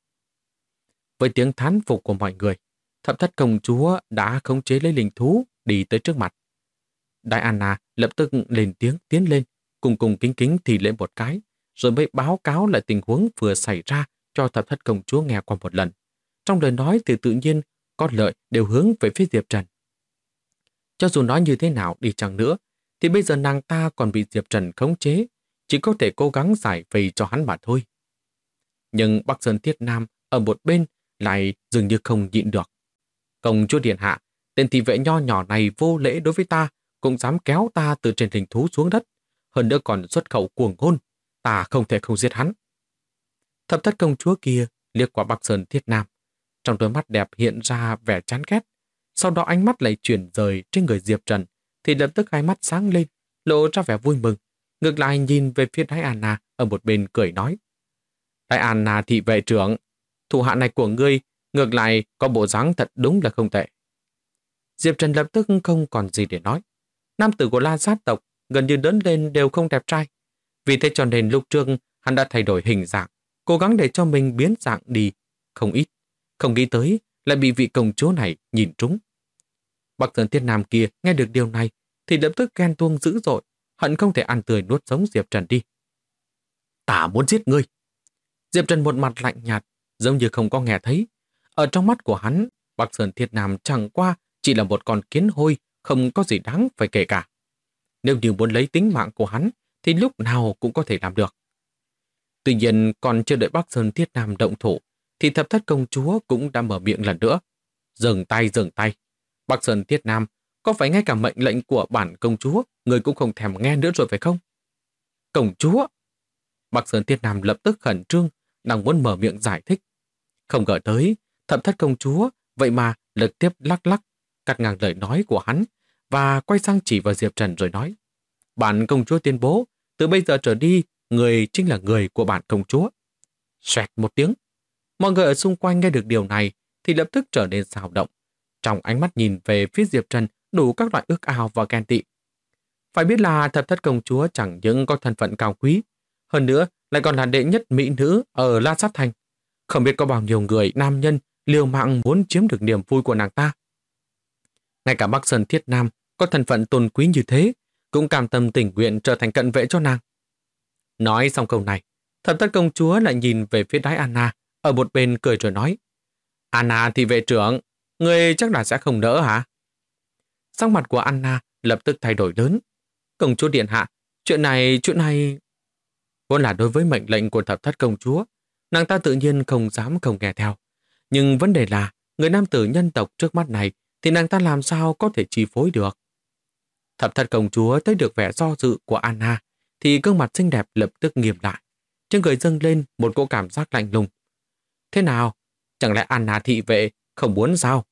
Với tiếng thán phục của mọi người, Thập Thất công chúa đã khống chế lấy linh thú đi tới trước mặt. Đại Anna lập tức lên tiếng tiến lên, cùng kính kính thì lễ một cái, rồi mới báo cáo lại tình huống vừa xảy ra cho Thập Thất công chúa nghe qua một lần. Trong lời nói thì tự nhiên có lợi đều hướng về phía Diệp Trần. Cho dù nói như thế nào đi chăng nữa, thì bây giờ nàng ta còn bị Diệp Trần khống chế, chỉ có thể cố gắng giải vây cho hắn mà thôi. Nhưng Bắc Sơn Thiết Nam ở một bên lại dường như không nhịn được. Công chúa điện hạ, tên thị vệ nho nhỏ này vô lễ đối với ta, cũng dám kéo ta từ trên linh thú xuống đất, hơn nữa còn xuất khẩu cuồng ngôn, ta không thể không giết hắn. Thập Thất công chúa kia liếc qua Bắc Sơn Thiết Nam, trong đôi mắt đẹp hiện ra vẻ chán ghét, sau đó ánh mắt lại chuyển rời trên người Diệp Trần, thì lập tức hai mắt sáng lên, lộ ra vẻ vui mừng, ngược lại nhìn về phía Đái Anna ở một bên cười nói: Đái Anna thị vệ trưởng, thủ hạ này của ngươi ngược lại có bộ dáng thật đúng là không tệ. Diệp Trần lập tức không còn gì để nói. Nam tử của La Sát tộc gần như lớn lên đều không đẹp trai, vì thế cho nên lúc trước hắn đã thay đổi hình dạng, cố gắng để cho mình biến dạng đi không ít, không nghĩ tới lại bị vị công chúa này nhìn trúng. Bắc Sơn Thiết Nam kia nghe được điều này thì lập tức ghen tuông dữ dội, hận không thể ăn tươi nuốt sống Diệp Trần đi. Ta muốn giết ngươi. Diệp Trần một mặt lạnh nhạt, giống như không có nghe thấy. Ở trong mắt của hắn, Bắc Sơn Thiết Nam chẳng qua chỉ là một con kiến hôi, không có gì đáng phải kể cả. Nếu như muốn lấy tính mạng của hắn, thì lúc nào cũng có thể làm được. Tuy nhiên, còn chưa đợi Bắc Sơn Thiết Nam động thủ, thì Thập Thất công chúa cũng đã mở miệng lần nữa. Dừng tay, dừng tay. Bắc Sơn Thiết Nam, có phải ngay cả mệnh lệnh của bản công chúa, người cũng không thèm nghe nữa rồi phải không? Công chúa! Bắc Sơn Thiết Nam lập tức khẩn trương, đang muốn mở miệng giải thích. Không ngờ tới, Thập Thất công chúa, vậy mà lực tiếp lắc lắc, cắt ngang lời nói của hắn, và quay sang chỉ vào Diệp Trần rồi nói: Bản công chúa tuyên bố, từ bây giờ trở đi, người chính là người của bản công chúa. Xoẹt một tiếng. Mọi người ở xung quanh nghe được điều này thì lập tức trở nên xào động. Trong ánh mắt nhìn về phía Diệp Trần đủ các loại ước ao và ghen tị. Phải biết là Thập Thất công chúa chẳng những có thân phận cao quý, hơn nữa lại còn là đệ nhất mỹ nữ ở La Sát Thành. Không biết có bao nhiêu người nam nhân liều mạng muốn chiếm được niềm vui của nàng ta. Ngay cả Bắc Sơn Thiết Nam có thân phận tôn quý như thế, cũng cam tâm tình nguyện trở thành cận vệ cho nàng. Nói xong câu này, Thập Thất công chúa lại nhìn về phía Đái Anna, ở một bên cười rồi nói: Anna thì vệ trưởng, người chắc là sẽ không đỡ hả? Sắc mặt của Anna lập tức thay đổi lớn. Công chúa điện hạ, chuyện này... Vốn là đối với mệnh lệnh của Thập Thất công chúa, nàng ta tự nhiên không dám không nghe theo. Nhưng vấn đề là, người nam tử nhân tộc trước mắt này thì nàng ta làm sao có thể chi phối được. Thập Thất công chúa thấy được vẻ do dự của Anna, thì gương mặt xinh đẹp lập tức nghiêm lại. Trên người dâng lên một cỗ cảm giác lạnh lùng. Thế nào? Chẳng lẽ Anna thị vệ không muốn sao?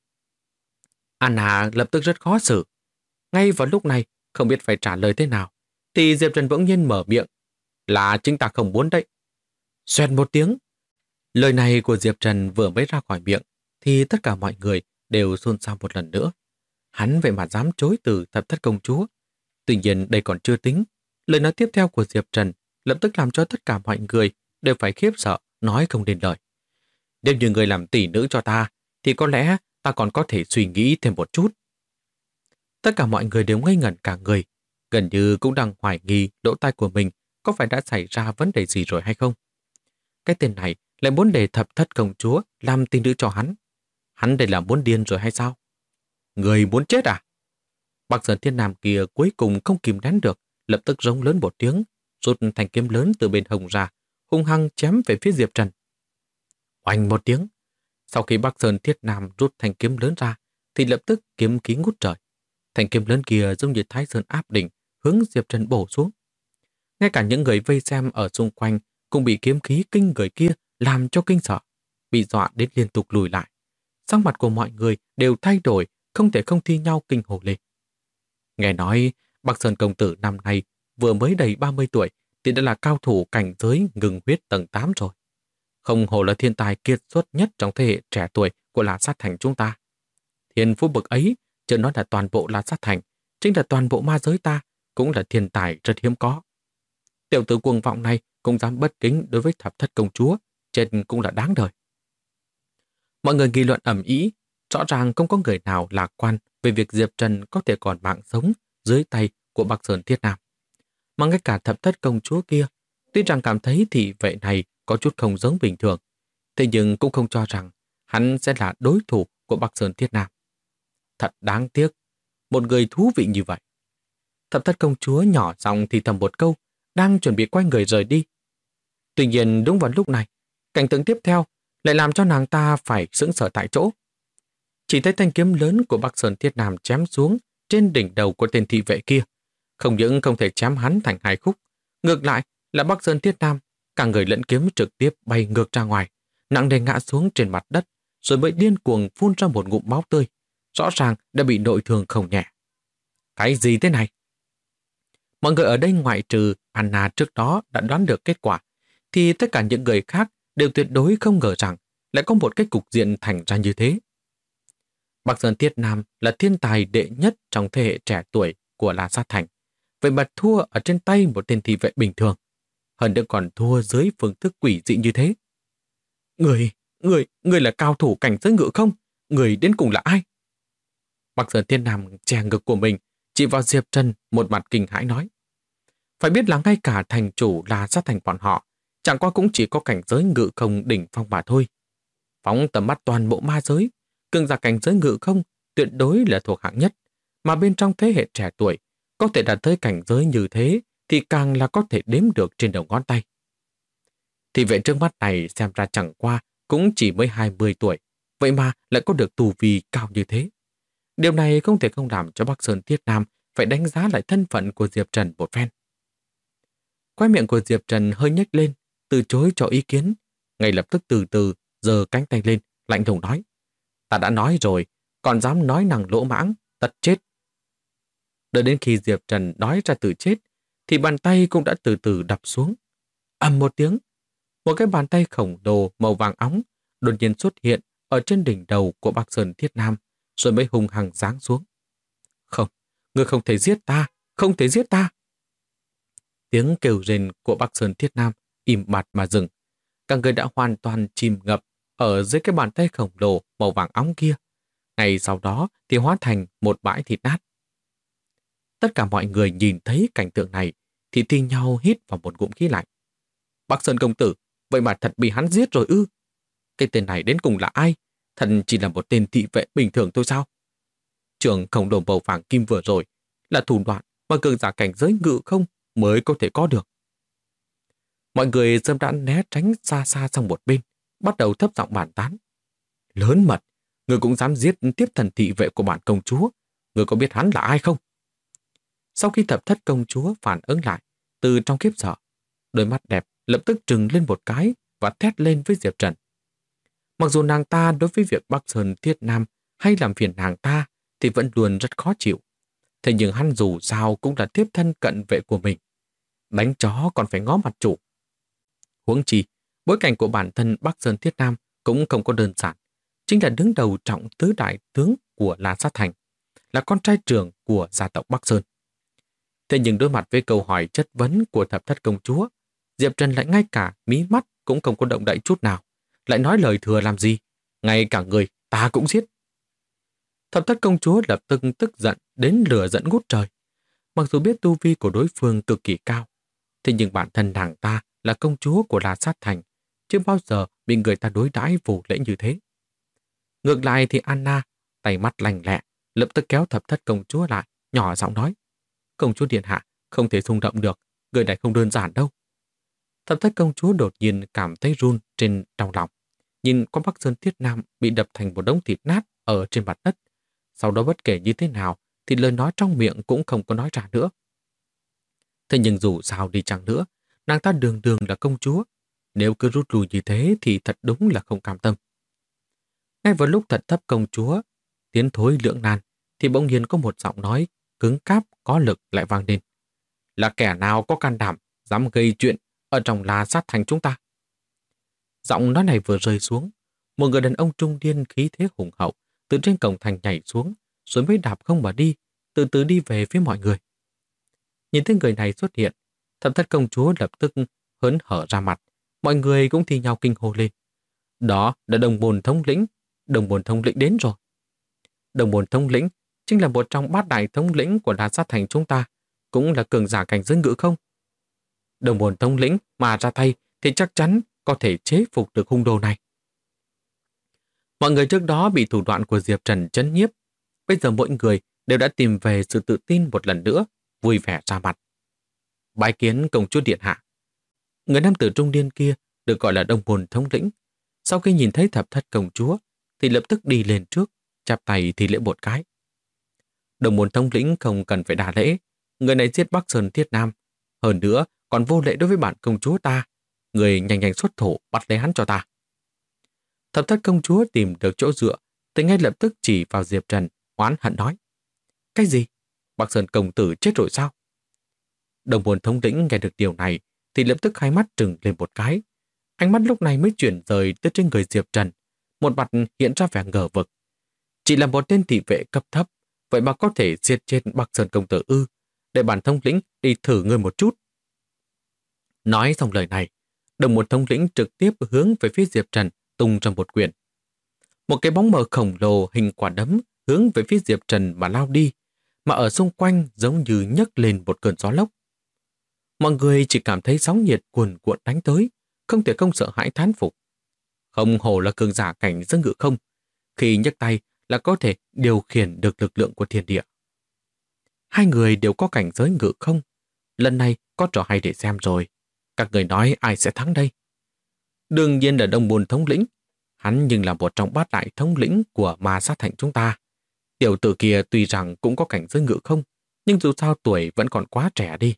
Anna lập tức rất khó xử. Ngay vào lúc này, không biết phải trả lời thế nào, thì Diệp Trần bỗng nhiên mở miệng: Là chính ta không muốn đấy. Xoẹt một tiếng. Lời này của Diệp Trần vừa mới ra khỏi miệng, thì tất cả mọi người đều xôn xao một lần nữa. Hắn vậy mà dám chối từ Thập Thất công chúa. Tuy nhiên đây còn chưa tính. Lời nói tiếp theo của Diệp Trần lập tức làm cho tất cả mọi người đều phải khiếp sợ, nói không nên lời. Nếu như người làm tỷ nữ cho ta, thì có lẽ ta còn có thể suy nghĩ thêm một chút. Tất cả mọi người đều ngây ngẩn cả người, gần như cũng đang hoài nghi lỗ tai của mình có phải đã xảy ra vấn đề gì rồi hay không. Cái tên này lại muốn để Thập Thất Công Chúa làm tin nữ cho hắn. Hắn đây là muốn điên rồi hay sao? Người muốn chết à? Bắc Sơn Thiên Nam kia cuối cùng không kìm nén được, lập tức rống lớn một tiếng, rút thanh kiếm lớn từ bên hông ra, hung hăng chém về phía Diệp Trần. Oanh một tiếng, sau khi Bắc Sơn Thiết Nam rút thanh kiếm lớn ra, thì lập tức kiếm khí ngút trời. Thanh kiếm lớn kia giống như Thái Sơn áp đỉnh, hướng Diệp Trần bổ xuống. Ngay cả những người vây xem ở xung quanh cũng bị kiếm khí kinh người kia làm cho kinh sợ, bị dọa đến liên tục lùi lại. Sắc mặt của mọi người đều thay đổi, không thể không thi nhau kinh hồn lên. Nghe nói Bắc Sơn công tử năm nay vừa mới đầy 30 tuổi thì đã là cao thủ cảnh giới ngừng huyết tầng 8 rồi. Không hổ là thiên tài kiệt xuất nhất trong thế hệ trẻ tuổi của La Sát Thành chúng ta. Thiên phú bậc ấy, chưa nói là toàn bộ La Sát Thành, chính là toàn bộ ma giới ta, cũng là thiên tài rất hiếm có. Tiểu tử cuồng vọng này cũng dám bất kính đối với Thập Thất Công Chúa, chết cũng là đáng đời. Mọi người nghị luận ầm ĩ, rõ ràng không có người nào lạc quan về việc Diệp Trần có thể còn mạng sống dưới tay của Bắc Sơn Thiết Nam. Mà ngay cả Thập Thất Công Chúa kia, tuy rằng cảm thấy thị vệ này có chút không giống bình thường, thế nhưng cũng không cho rằng hắn sẽ là đối thủ của Bắc Sơn Thiết Nam. Thật đáng tiếc, một người thú vị như vậy. Thập Thất Công Chúa nhỏ giọng thì thầm một câu, đang chuẩn bị quay người rời đi. Tuy nhiên đúng vào lúc này, cảnh tượng tiếp theo lại làm cho nàng ta phải sững sờ tại chỗ. Chỉ thấy thanh kiếm lớn của Bắc Sơn Thiết Nam chém xuống trên đỉnh đầu của tên thị vệ kia. Không những không thể chém hắn thành hai khúc, ngược lại là Bắc Sơn Thiết Nam, cả người lẫn kiếm trực tiếp bay ngược ra ngoài, nặng nề ngã xuống trên mặt đất, rồi mới điên cuồng phun ra một ngụm máu tươi. Rõ ràng đã bị nội thương không nhẹ. Cái gì thế này? Mọi người ở đây ngoại trừ Anna trước đó đã đoán được kết quả, thì tất cả những người khác đều tuyệt đối không ngờ rằng lại có một cái cục diện thành ra như thế. Bắc Sơn Thiết Nam là thiên tài đệ nhất trong thế hệ trẻ tuổi của La Sát Thành, vậy mà thua ở trên tay một tên thị vệ bình thường. Hơn nữa còn thua dưới phương thức quỷ dị như thế. Người là cao thủ cảnh giới ngự không? Người đến cùng là ai? Bắc Sơn Thiết Nam che ngực của mình, chỉ vào Diệp Trần một mặt kinh hãi nói. Phải biết là ngay cả thành chủ La Sát Thành bọn họ, chẳng qua cũng chỉ có cảnh giới ngự không đỉnh phong mà thôi. Phóng tầm mắt toàn bộ ma giới, cường giả cảnh giới ngự không tuyệt đối là thuộc hạng nhất, mà bên trong thế hệ trẻ tuổi, có thể đạt tới cảnh giới như thế thì càng là có thể đếm được trên đầu ngón tay. Thì vệ trước mắt này xem ra chẳng qua cũng chỉ mới 20 tuổi, vậy mà lại có được tu vi cao như thế. Điều này không thể không làm cho Bắc Sơn Thiết Nam phải đánh giá lại thân phận của Diệp Trần một phen. Quai miệng của Diệp Trần hơi nhếch lên, từ chối cho ý kiến, ngay lập tức từ từ giơ cánh tay lên, lạnh lùng nói. Ta đã nói rồi, còn dám nói năng lỗ mãng, tất chết. Đợi đến khi Diệp Trần nói ra từ chết, thì bàn tay cũng đã từ từ đập xuống. Ầm một tiếng, một cái bàn tay khổng lồ màu vàng óng đột nhiên xuất hiện ở trên đỉnh đầu của Bắc Sơn Thiết Nam, rồi mới hung hăng giáng xuống. Không, ngươi không thể giết ta, không thể giết ta. Tiếng kêu rền của Bắc Sơn Thiết Nam im bặt mà dừng. Cả người đã hoàn toàn chìm ngập ở dưới cái bàn tay khổng lồ màu vàng óng kia. Ngay sau đó thì hóa thành một bãi thịt nát. Tất cả mọi người nhìn thấy cảnh tượng này thì thi nhau hít vào một ngụm khí lạnh. Bắc Sơn công tử, vậy mà thật bị hắn giết rồi ư? Cái tên này đến cùng là ai? Thật chỉ là một tên thị vệ bình thường thôi sao? Trường khổng lồ màu vàng kim vừa rồi là thủ đoạn mà cường giả cảnh giới ngự không mới có thể có được. Mọi người sớm đã né tránh xa xa sang một bên, bắt đầu thấp giọng bàn tán. Lớn mật, người cũng dám giết tiếp thần thị vệ của bản công chúa, người có biết hắn là ai không? Sau khi Thập Thất Công Chúa phản ứng lại, từ trong khiếp sợ, đôi mắt đẹp lập tức trừng lên một cái và thét lên với Diệp Trần. Mặc dù nàng ta đối với việc Bắc Sơn Thiết Nam hay làm phiền nàng ta thì vẫn luôn rất khó chịu. Thế nhưng hắn dù sao cũng là tiếp thân cận vệ của mình. Đánh chó còn phải ngó mặt chủ. Huống chi, bối cảnh của bản thân Bắc Sơn Thiết Nam cũng không có đơn giản. Chính là đứng đầu trọng tứ đại tướng của La Sát Thành, là con trai trưởng của gia tộc Bắc Sơn. Thế nhưng đối mặt với câu hỏi chất vấn của Thập Thất Công Chúa, Diệp Trần lại ngay cả mí mắt cũng không có động đậy chút nào. Lại nói lời thừa làm gì? Ngay cả người ta cũng giết. Thập Thất Công Chúa lập tức tức giận đến lửa giận ngút trời. Mặc dù biết tu vi của đối phương cực kỳ cao, thế nhưng bản thân nàng ta là công chúa của La Sát Thành, chưa bao giờ bị người ta đối đãi vô lễ như thế. Ngược lại thì Anna, tay mắt lành lẹ, lập tức kéo Thập Thất công chúa lại, nhỏ giọng nói: "Công chúa điện hạ, không thể xung động được, người này không đơn giản đâu." Thập Thất công chúa đột nhiên cảm thấy run trên trong lòng, nhìn qua Bắc Sơn Thiết Nam bị đập thành một đống thịt nát ở trên mặt đất. Sau đó bất kể như thế nào thì lời nói trong miệng cũng không có nói ra nữa. Thế nhưng dù sao đi chăng nữa, nàng ta đường đường là công chúa, nếu cứ rút lui như thế thì thật đúng là không cam tâm. Ngay vào lúc Thật Thấp công chúa tiến thối lưỡng nan thì bỗng nhiên có một giọng nói cứng cáp có lực lại vang lên: "Là kẻ nào có can đảm dám gây chuyện ở trong La Sát Thành chúng ta?" Giọng nói này vừa rơi xuống, một người đàn ông trung niên khí thế hùng hậu từ trên cổng thành nhảy xuống, rồi mới đạp không mà đi, từ từ đi về phía mọi người. Nhìn thấy người này xuất hiện, Thập Thất công chúa lập tức hớn hở ra mặt, mọi người cũng thi nhau kinh hô lên: "Đó là Đồng Bồn thống lĩnh, Đồng Bồn thống lĩnh đến rồi." Đồng Bồn thống lĩnh chính là một trong bát đại thống lĩnh của La Sát Thành chúng ta, cũng là cường giả cảnh giới ngự không. Đồng Bồn thống lĩnh mà ra tay thì chắc chắn có thể chế phục được hung đồ này. Mọi người trước đó bị thủ đoạn của Diệp Trần chấn nhiếp, bây giờ mỗi người đều đã tìm về sự tự tin một lần nữa, vui vẻ ra mặt. Bái kiến công chúa điện hạ. Người nam tử trung niên kia được gọi là Đồng Bồn thống lĩnh. Sau khi nhìn thấy Thập Thất công chúa thì lập tức đi lên trước, chắp tay thì lễ một cái. Đồng Bồn thống lĩnh không cần phải đả lễ, người này giết Bắc Sơn Thiết Nam, hơn nữa còn vô lễ đối với bản công chúa ta, người nhanh nhanh xuất thủ bắt lấy hắn cho ta. Thập Thất công chúa tìm được chỗ dựa thì ngay lập tức chỉ vào Diệp Trần, oán hận nói: "Cái gì? Bắc Sơn công tử chết rồi sao?" Đồng Bồn thống lĩnh nghe được điều này thì lập tức hai mắt trừng lên một cái. Ánh mắt lúc này mới chuyển rời tới trên người Diệp Trần, một mặt hiện ra vẻ ngờ vực. Chỉ là một tên thị vệ cấp thấp, vậy mà có thể giết chết Bắc Sơn công tử ư? Để bản thống lĩnh đi thử ngươi một chút. Nói xong lời này, Đồng Bồn thống lĩnh trực tiếp hướng về phía Diệp Trần tung ra một quyền. Một cái bóng mờ khổng lồ hình quả đấm hướng về phía Diệp Trần mà lao đi, mà ở xung quanh giống như nhấc lên một cơn gió lốc. Mọi người chỉ cảm thấy sóng nhiệt cuồn cuộn đánh tới, không thể không sợ hãi thán phục. Không hổ là cường giả cảnh giới ngự không, khi nhấc tay là có thể điều khiển được lực lượng của thiên địa. Hai người đều có cảnh giới ngự không, lần này có trò hay để xem rồi. Các người nói ai sẽ thắng đây? Đương nhiên là Đồng Bồn thống lĩnh, hắn nhưng là một trong bát đại thống lĩnh của Ma Sát Thành chúng ta. Tiểu tử kia tuy rằng cũng có cảnh giới ngự không, nhưng dù sao tuổi vẫn còn quá trẻ đi.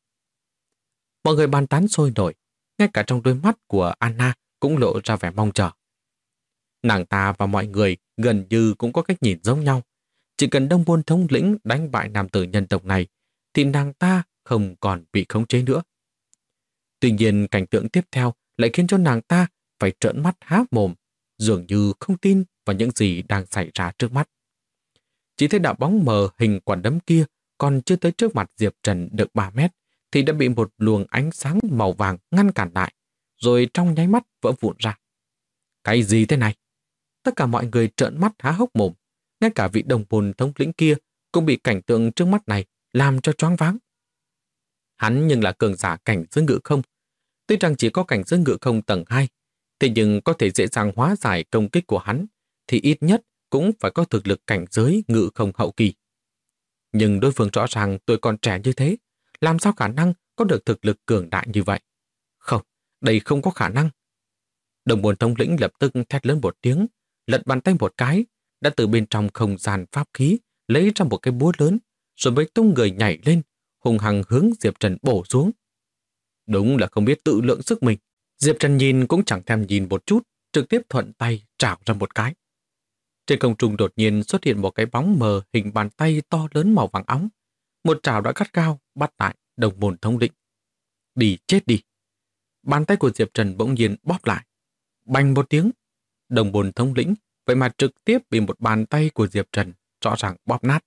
Mọi người bàn tán sôi nổi, ngay cả trong đôi mắt của Anna cũng lộ ra vẻ mong chờ. Nàng ta và mọi người gần như cũng có cách nhìn giống nhau. Chỉ cần Đồng Bồn thống lĩnh đánh bại nam tử nhân tộc này, thì nàng ta không còn bị khống chế nữa. Tuy nhiên cảnh tượng tiếp theo lại khiến cho nàng ta phải trợn mắt há mồm, dường như không tin vào những gì đang xảy ra trước mắt. Chỉ thấy đạo bóng mờ hình quả đấm kia còn chưa tới trước mặt Diệp Trần được 3 mét, thì đã bị một luồng ánh sáng màu vàng ngăn cản lại, rồi trong nháy mắt vỡ vụn ra. Cái gì thế này? Tất cả mọi người trợn mắt há hốc mồm, ngay cả vị Đồng Bồn thống lĩnh kia cũng bị cảnh tượng trước mắt này làm cho choáng váng. Hắn nhưng là cường giả cảnh giới ngự không, tuy rằng chỉ có cảnh giới ngự không tầng 2, thế nhưng có thể dễ dàng hóa giải công kích của hắn, thì ít nhất cũng phải có thực lực cảnh giới ngự không hậu kỳ. Nhưng đối phương rõ ràng tuổi còn trẻ như thế, làm sao khả năng có được thực lực cường đại như vậy? Không, đây không có khả năng. Đồng Bồn thống lĩnh lập tức thét lớn một tiếng, lật bàn tay một cái, đã từ bên trong không gian pháp khí lấy ra một cái búa lớn, rồi mới tung người nhảy lên, hùng hăng hướng Diệp Trần bổ xuống. Đúng là không biết tự lượng sức mình. Diệp Trần nhìn cũng chẳng thèm nhìn một chút, trực tiếp thuận tay trảo ra một cái. Trên không trung đột nhiên xuất hiện một cái bóng mờ hình bàn tay to lớn màu vàng óng. Một trảo đã gắt gao bắt tại Đồng Bồn thống lĩnh. Đi chết đi. Bàn tay của Diệp Trần bỗng nhiên bóp lại. Bành một tiếng, Đồng Bồn thống lĩnh vậy mà trực tiếp bị một bàn tay của Diệp Trần rõ ràng bóp nát.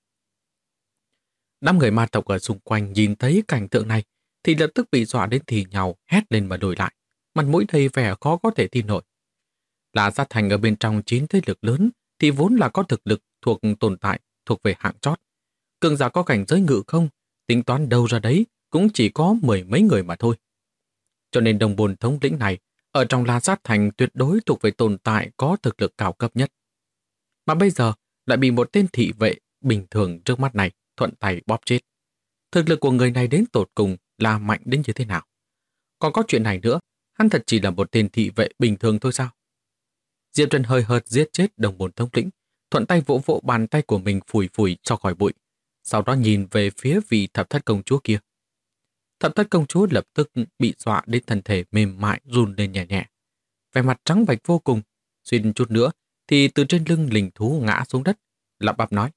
Đám người ma tộc ở xung quanh nhìn thấy cảnh tượng này thì lập tức bị dọa đến thì nhàu, hét lên mà đổi lại, mặt mũi đầy vẻ khó có thể tin nổi. La Sát Thành ở bên trong 9 thế lực lớn thì vốn là có thực lực tồn tại thuộc về hạng chót. Cường giả có cảnh giới ngự không, tính toán đâu ra đấy, cũng chỉ có 10 mấy người mà thôi. Cho nên đồng bồn thống lĩnh này, ở trong La Sát Thành tuyệt đối thuộc về tồn tại có thực lực cao cấp nhất. Mà bây giờ lại bị một tên thị vệ bình thường trước mắt này thuận tay bóp chết. Thực lực của người này đến tột cùng là mạnh đến như thế nào? Còn có chuyện này nữa, hắn thật chỉ là một tên thị vệ bình thường thôi sao? Diệp Trần hơi hợt giết chết đồng bồn thống lĩnh, thuận tay vỗ vỗ bàn tay của mình phủi phủi cho khỏi bụi, sau đó nhìn về phía vị thập thất công chúa kia. Thập thất công chúa lập tức bị dọa đến thân thể mềm mại run lên nhẹ nhẹ. Vẻ mặt trắng bệch vô cùng, suýt chút nữa thì từ trên lưng linh thú ngã xuống đất, lắp bắp nói: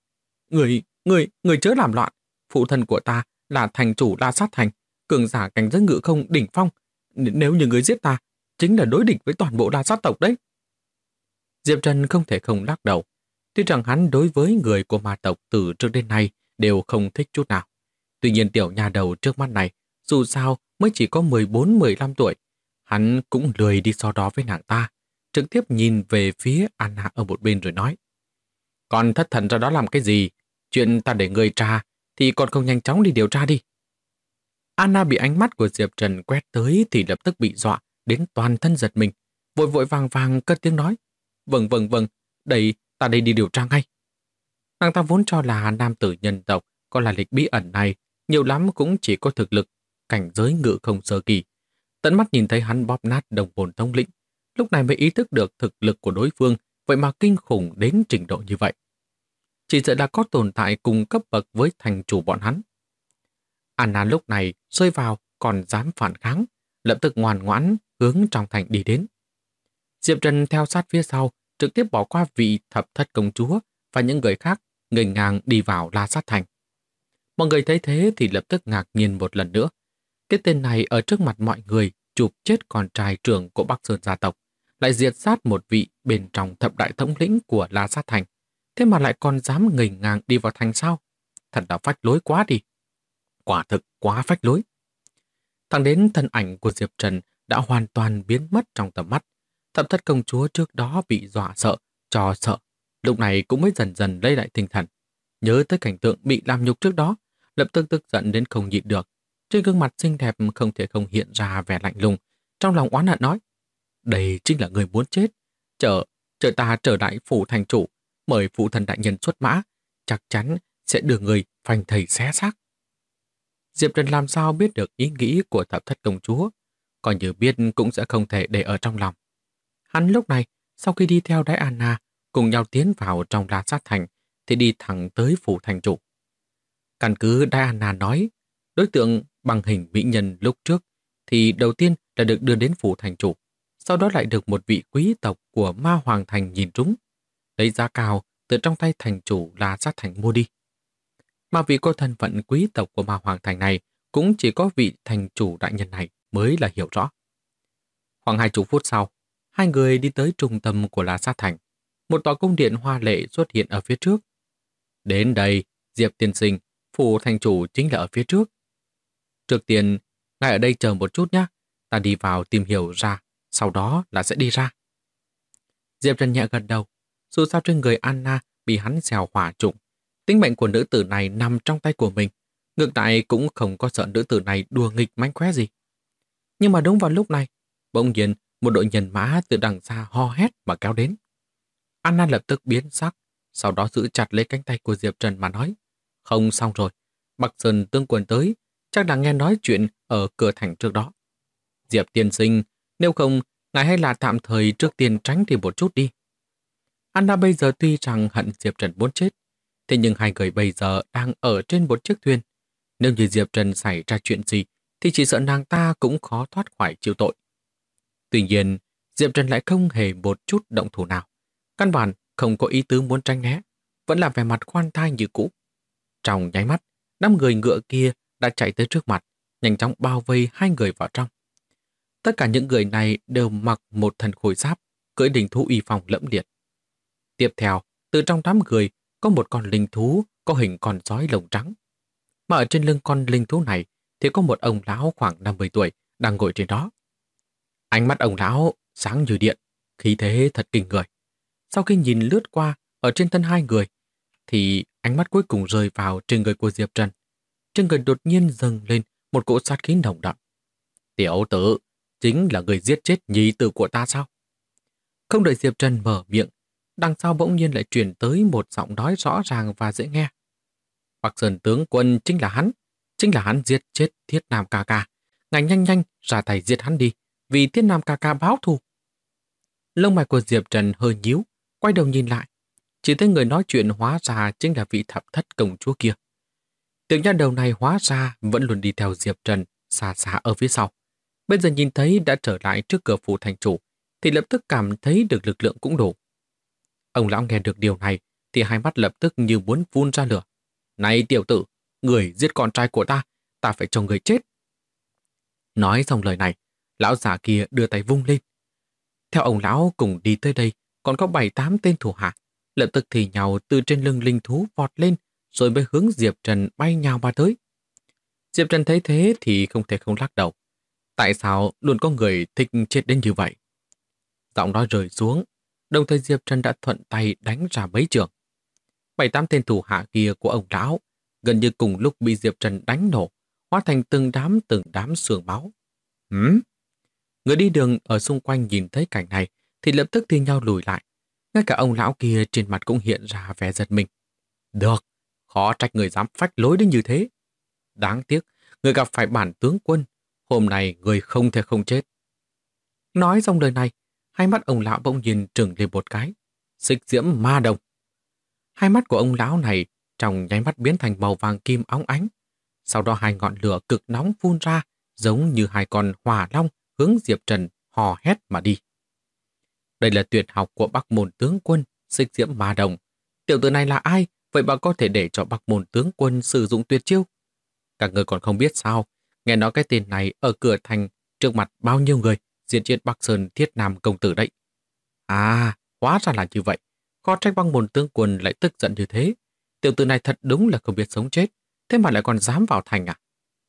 Người chớ làm loạn, phụ thân của ta là thành chủ La Sát Thành, cường giả cảnh giới ngự không đỉnh phong. Nếu như người giết ta, chính là đối địch với toàn bộ La Sát tộc đấy. Diệp Trần không thể không lắc đầu. Tuy rằng hắn đối với người của ma tộc từ trước đến nay đều không thích chút nào. Tuy nhiên tiểu nhà đầu trước mắt này, dù sao mới chỉ có 14-15 tuổi, hắn cũng lười đi so đo với nàng ta, trực tiếp nhìn về phía Anna ở một bên rồi nói: Còn thất thần ra đó làm cái gì? Chuyện ta để người tra, thì còn không nhanh chóng đi điều tra đi. Anna bị ánh mắt của Diệp Trần quét tới thì lập tức bị dọa đến toàn thân giật mình, vội vội vàng vàng cất tiếng nói: Vâng, ta đây đi điều tra ngay. Nàng ta vốn cho là nam tử nhân tộc có là lịch bí ẩn này, nhiều lắm cũng chỉ có thực lực cảnh giới ngự không sơ kỳ. Tận mắt nhìn thấy hắn bóp nát đồng bồn thống lĩnh, lúc này mới ý thức được thực lực của đối phương, vậy mà kinh khủng đến trình độ như vậy. Chỉ sợ là có tồn tại cùng cấp bậc với thành chủ bọn hắn. Anna lúc này rơi vào còn dám phản kháng, lập tức ngoan ngoãn hướng trong thành đi đến. Diệp Trần theo sát phía sau, trực tiếp bỏ qua vị thập thất công chúa và những người khác, nghênh ngang đi vào La Sát Thành. Mọi người thấy thế thì lập tức ngạc nhiên một lần nữa. Cái tên này ở trước mặt mọi người chụp chết con trai trưởng của Bắc Sơn gia tộc, lại diệt sát một vị bên trong thập đại thống lĩnh của La Sát Thành. Thế mà lại còn dám nghênh ngang đi vào thành sao? Thật là phách lối quá đi. Quả thực quá phách lối. Thẳng đến thân ảnh của Diệp Trần đã hoàn toàn biến mất trong tầm mắt. Thập thất công chúa trước đó bị dọa sợ, cho sợ, lúc này cũng mới dần dần lấy lại tinh thần. Nhớ tới cảnh tượng bị làm nhục trước đó, lập tức tức giận đến không nhịn được. Trên gương mặt xinh đẹp không thể không hiện ra vẻ lạnh lùng, trong lòng oán hận nói: Đây chính là người muốn chết. Chờ ta trở lại phủ thành chủ, mời phụ thần đại nhân xuất mã, chắc chắn sẽ đưa người phanh thây xé xác. Diệp Trần làm sao biết được ý nghĩ của thập thất công chúa, coi như biết cũng sẽ không thể để ở trong lòng. Hắn lúc này, sau khi đi theo Diana cùng nhau tiến vào trong La Sát Thành, thì đi thẳng tới phủ thành chủ. Căn cứ Diana nói, đối tượng bằng hình mỹ nhân lúc trước thì đầu tiên là được đưa đến phủ thành chủ, sau đó lại được một vị quý tộc của Ma Hoàng Thành nhìn trúng, lấy giá cao từ trong tay thành chủ La Sát Thành mua đi. Mà vì có thân phận quý tộc của Ma Hoàng Thành này, cũng chỉ có vị thành chủ đại nhân này mới là hiểu rõ. Khoảng 20 phút sau, hai người đi tới trung tâm của La Sát Thành. Một tòa cung điện hoa lệ xuất hiện ở phía trước. Đến đây, Diệp tiên sinh, phủ thành chủ chính là ở phía trước. Trước tiên, ngài ở đây chờ một chút nhé. Ta đi vào tìm hiểu ra, sau đó là sẽ đi ra. Diệp Trần nhẹ gật đầu. Dù sao trên người Anna bị hắn xèo hỏa trụng, tính mệnh của nữ tử này nằm trong tay của mình. Ngược lại cũng không có sợ nữ tử này đùa nghịch mánh khóe gì. Nhưng mà đúng vào lúc này, bỗng nhiên một đội nhân mã từ đằng xa ho hét mà kéo đến. Anna lập tức biến sắc, sau đó giữ chặt lấy cánh tay của Diệp Trần mà nói: Không xong rồi, Bắc Sơn tướng quân tới, chắc là nghe nói chuyện ở cửa thành trước đó. Diệp tiên sinh, nếu không, ngài hay là tạm thời trước tiên tránh đi một chút đi. Anna bây giờ tuy rằng hận Diệp Trần muốn chết, thế nhưng hai người bây giờ đang ở trên một chiếc thuyền. Nếu như Diệp Trần xảy ra chuyện gì, thì chỉ sợ nàng ta cũng khó thoát khỏi chịu tội. Tuy nhiên, Diệp Trần lại không hề một chút động thủ nào. Căn bản không có ý tứ muốn tránh né, vẫn là vẻ mặt khoan thai như cũ. Trong nháy mắt, 5 người ngựa kia đã chạy tới trước mặt, nhanh chóng bao vây hai người vào trong. Tất cả những người này đều mặc một thân khôi giáp, cưỡi linh thú uy phong lẫm liệt. Tiếp theo, từ trong đám người có một con linh thú có hình con sói lông trắng. Mà ở trên lưng con linh thú này thì có một ông lão khoảng 50 tuổi đang ngồi trên đó. Ánh mắt ông lão sáng như điện, khí thế thật kinh người. Sau khi nhìn lướt qua ở trên thân hai người, thì ánh mắt cuối cùng rơi vào trên người của Diệp Trần. Trên người đột nhiên dâng lên một cỗ sát khí nồng đậm. Tiểu tử, chính là người giết chết nhị tử của ta sao? Không đợi Diệp Trần mở miệng, đằng sau bỗng nhiên lại truyền tới một giọng nói rõ ràng và dễ nghe. Bắc Sơn tướng quân chính là hắn giết chết Thiết Nam ca ca. Ngài nhanh nhanh ra tay giết hắn đi, vì Thiết Nam ca ca báo thù. Lông mày của Diệp Trần hơi nhíu, quay đầu nhìn lại. Chỉ thấy người nói chuyện hóa ra chính là vị thập thất công chúa kia. Tiểu nha đầu này hóa ra vẫn luôn đi theo Diệp Trần, xa xa ở phía sau. Bây giờ nhìn thấy đã trở lại trước cửa phủ thành chủ, thì lập tức cảm thấy được lực lượng cũng đủ. Ông lão nghe được điều này, thì hai mắt lập tức như muốn phun ra lửa. Này tiểu tử, người giết con trai của ta phải cho người chết. Nói xong lời này, lão già kia đưa tay vung lên. Theo ông lão cùng đi tới đây, còn có 7-8 tên thủ hạ, lập tức thì nhào từ trên lưng linh thú vọt lên, rồi mới hướng Diệp Trần bay nhào mà tới. Diệp Trần thấy thế thì không thể không lắc đầu. Tại sao luôn có người thích chết đến như vậy? Giọng nói rơi xuống, đồng thời Diệp Trần đã thuận tay đánh ra mấy trường. 7-8 tên thủ hạ kia của ông lão gần như cùng lúc bị Diệp Trần đánh nổ, hóa thành từng đám sương máu. Người đi đường ở xung quanh nhìn thấy cảnh này thì lập tức thi nhau lùi lại. Ngay cả ông lão kia trên mặt cũng hiện ra vẻ giật mình. Được, khó trách người dám phách lối đến như thế. Đáng tiếc, người gặp phải bản tướng quân, hôm nay người không thể không chết. Nói xong lời này, hai mắt ông lão bỗng nhiên trừng lên một cái. Xích diễm ma đồng. Hai mắt của ông lão này trong nháy mắt biến thành màu vàng kim óng ánh. Sau đó hai ngọn lửa cực nóng phun ra, giống như hai con hỏa long hướng Diệp Trần hò hét mà đi. Đây là tuyệt học của Bắc Môn tướng quân, xích diễm ma đồng. Tiểu tử này là ai? Vậy mà có thể để cho Bắc Môn tướng quân sử dụng tuyệt chiêu? Các người còn không biết sao? Nghe nói cái tên này ở cửa thành trước mặt bao nhiêu người diệt chết Bắc Sơn Thiết Nam công tử đấy. À, hóa ra là như vậy. Khó trách Bắc Môn tướng quân lại tức giận như thế. Tiểu tử này thật đúng là không biết sống chết, thế mà lại còn dám vào thành à?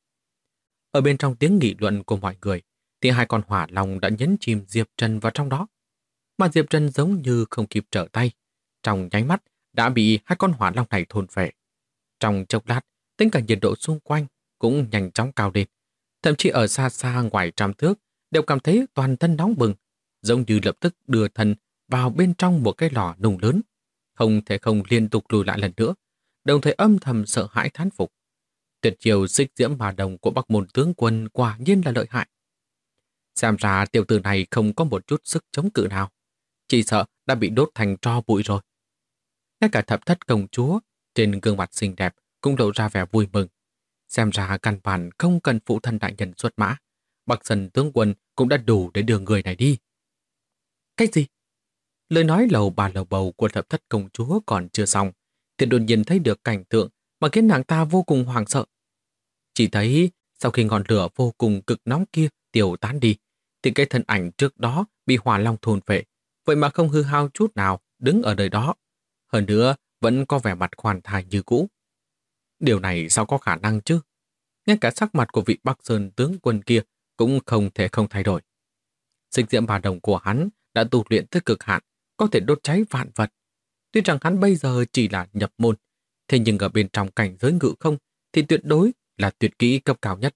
Ở bên trong tiếng nghị luận của mọi người, thì hai con hỏa long đã nhấn chìm Diệp Trần vào trong đó. Mà Diệp Trần giống như không kịp trở tay, trong nháy mắt đã bị hai con hỏa long này thôn phệ. Trong chốc lát, tính cả nhiệt độ xung quanh cũng nhanh chóng cao lên. Thậm chí ở xa xa ngoài trăm thước đều cảm thấy toàn thân nóng bừng, giống như lập tức đưa thân vào bên trong một cái lò nung lớn, không thể không liên tục lùi lại lần nữa, đồng thời âm thầm sợ hãi thán phục. Tuyệt chiêu xích diễm ma đồng của Bắc Môn tướng quân quả nhiên là lợi hại. Xem ra tiểu tử này không có một chút sức chống cự nào, chỉ sợ đã bị đốt thành tro bụi rồi. Ngay cả thập thất công chúa trên gương mặt xinh đẹp cũng lộ ra vẻ vui mừng. Xem ra căn bản không cần phụ thân đại nhân xuất mã, Bắc Sơn tướng quân cũng đã đủ để đưa người này đi. Cái gì? Lời nói lầu bà lầu bầu của thập thất công chúa còn chưa xong, thì đột nhiên thấy được cảnh tượng mà khiến nàng ta vô cùng hoảng sợ. Chỉ thấy sau khi ngọn lửa vô cùng cực nóng kia tiêu tán đi, thì cái thân ảnh trước đó bị hỏa long thôn phệ, vậy mà không hư hao chút nào, đứng ở nơi đó. Hơn nữa vẫn có vẻ mặt khoan thai như cũ. Điều này sao có khả năng chứ? Ngay cả sắc mặt của vị Bắc Sơn tướng quân kia cũng không thể không thay đổi. Xích diễm bà đồng của hắn đã tu luyện tới cực hạn, có thể đốt cháy vạn vật. Tuy rằng hắn bây giờ chỉ là nhập môn, thế nhưng ở bên trong cảnh giới ngự không thì tuyệt đối là tuyệt kỹ cấp cao nhất.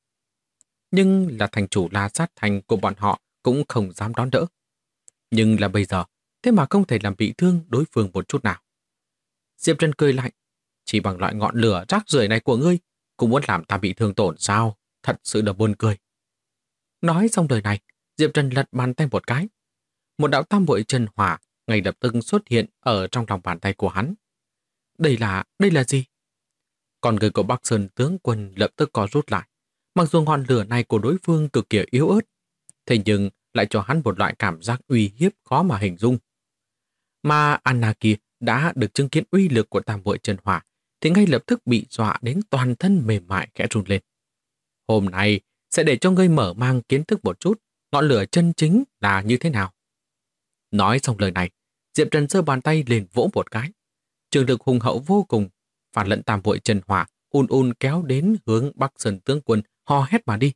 Nhưng là thành chủ La Sát Thành của bọn họ cũng không dám đón đỡ. Nhưng là bây giờ, thế mà không thể làm bị thương đối phương một chút nào. Diệp Trần cười lạnh, chỉ bằng loại ngọn lửa rác rưởi này của ngươi, cũng muốn làm ta bị thương tổn sao? Thật sự là buồn cười. Nói xong lời này, Diệp Trần lật bàn tay một cái. Một đạo tam muội chân hỏa ngay lập tức xuất hiện ở trong lòng bàn tay của hắn. Đây là gì? Còn người của Bắc Sơn tướng quân lập tức có rút lại. Mặc dù ngọn lửa này của đối phương cực kỳ yếu ớt, thế nhưng lại cho hắn một loại cảm giác uy hiếp khó mà hình dung. Mà Anna kia đã được chứng kiến uy lực của tam muội chân hỏa, thì ngay lập tức bị dọa đến toàn thân mềm mại khẽ run lên. Hôm nay sẽ để cho ngươi mở mang kiến thức một chút ngọn lửa chân chính là như thế nào. Nói xong lời này, Diệp Trần giơ bàn tay lên vỗ một cái. Trường lực hùng hậu vô cùng, phản lẫn tam muội chân hỏa un kéo đến hướng Bắc Sơn tướng quân hò hét mà đi.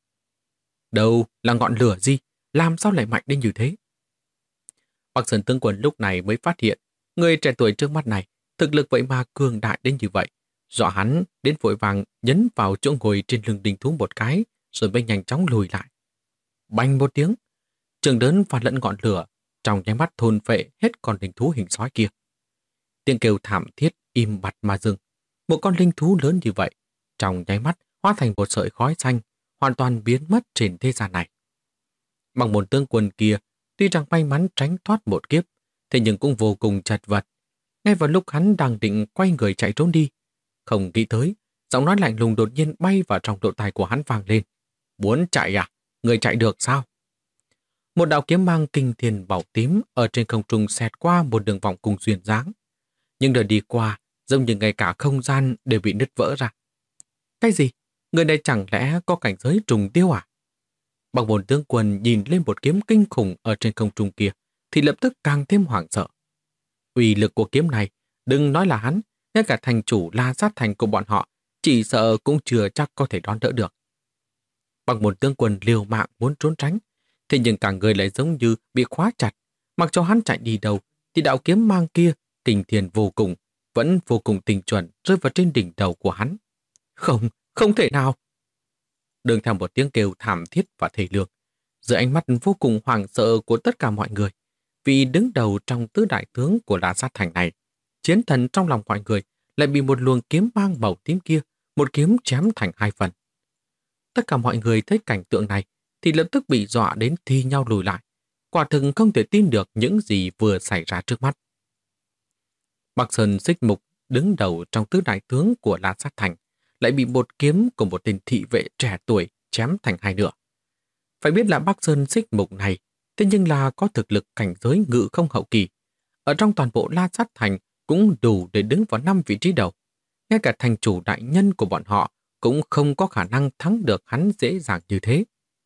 Đâu là ngọn lửa gì? Làm sao lại mạnh đến như thế? Bắc Sơn tướng quân lúc này mới phát hiện người trẻ tuổi trước mắt này thực lực vậy mà cường đại đến như vậy. Dọa hắn đến vội vàng nhấn vào chỗ ngồi trên lưng đình thú một cái, rồi mới nhanh chóng lùi lại. Bành một tiếng, trường đớn và lẫn ngọn lửa, trong nháy mắt thôn phệ hết con linh thú hình sói kia. Tiếng kêu thảm thiết im bặt mà dừng. Một con linh thú lớn như vậy, trong nháy mắt hóa thành một sợi khói xanh, hoàn toàn biến mất trên thế gian này. Bằng một tướng quân kia, tuy rằng may mắn tránh thoát một kiếp, thế nhưng cũng vô cùng chật vật. Ngay vào lúc hắn đang định quay người chạy trốn đi, không nghĩ tới, giọng nói lạnh lùng đột nhiên bay vào trong lỗ tai của hắn vang lên. Muốn chạy à? Người chạy được sao? Một đạo kiếm mang kinh thiên bảo tím ở trên không trung xẹt qua một đường vòng cùng duyên dáng. Nhưng đời đi qua, giống như ngay cả không gian đều bị nứt vỡ ra. Cái gì? Người này chẳng lẽ có cảnh giới trùng tiêu à? Bằng một tướng quân nhìn lên một kiếm kinh khủng ở trên không trung kia, thì lập tức càng thêm hoảng sợ. Uy lực của kiếm này, đừng nói là hắn, ngay cả thành chủ La Sát Thành của bọn họ, chỉ sợ cũng chưa chắc có thể đón đỡ được. Bằng một tướng quân liều mạng muốn trốn tránh, thế nhưng cả người lại giống như bị khóa chặt, mặc cho hắn chạy đi đâu, thì đạo kiếm mang kia, kinh thiên vô cùng, vẫn vô cùng tinh chuẩn rơi vào trên đỉnh đầu của hắn. Không, không thể nào! Đường theo một tiếng kêu thảm thiết và thê lương, dưới ánh mắt vô cùng hoảng sợ của tất cả mọi người, vì đứng đầu trong tứ đại tướng của La Sát Thành này, chiến thần trong lòng mọi người lại bị một luồng kiếm mang màu tím kia, một kiếm chém thành hai phần. Tất cả mọi người thấy cảnh tượng này thì lập tức bị dọa đến thi nhau lùi lại, quả thực không thể tin được những gì vừa xảy ra trước mắt. Bắc Sơn Xích Mục đứng đầu trong tứ đại tướng của La Sát Thành lại bị một kiếm của một tên thị vệ trẻ tuổi chém thành hai nửa. Phải biết là Bắc Sơn Xích Mục này thế nhưng là có thực lực cảnh giới ngự không hậu kỳ. Ở trong toàn bộ La Sát Thành cũng đủ để đứng vào 5 vị trí đầu. Ngay cả thành chủ đại nhân của bọn họ cũng không có khả năng thắng được hắn dễ dàng như thế.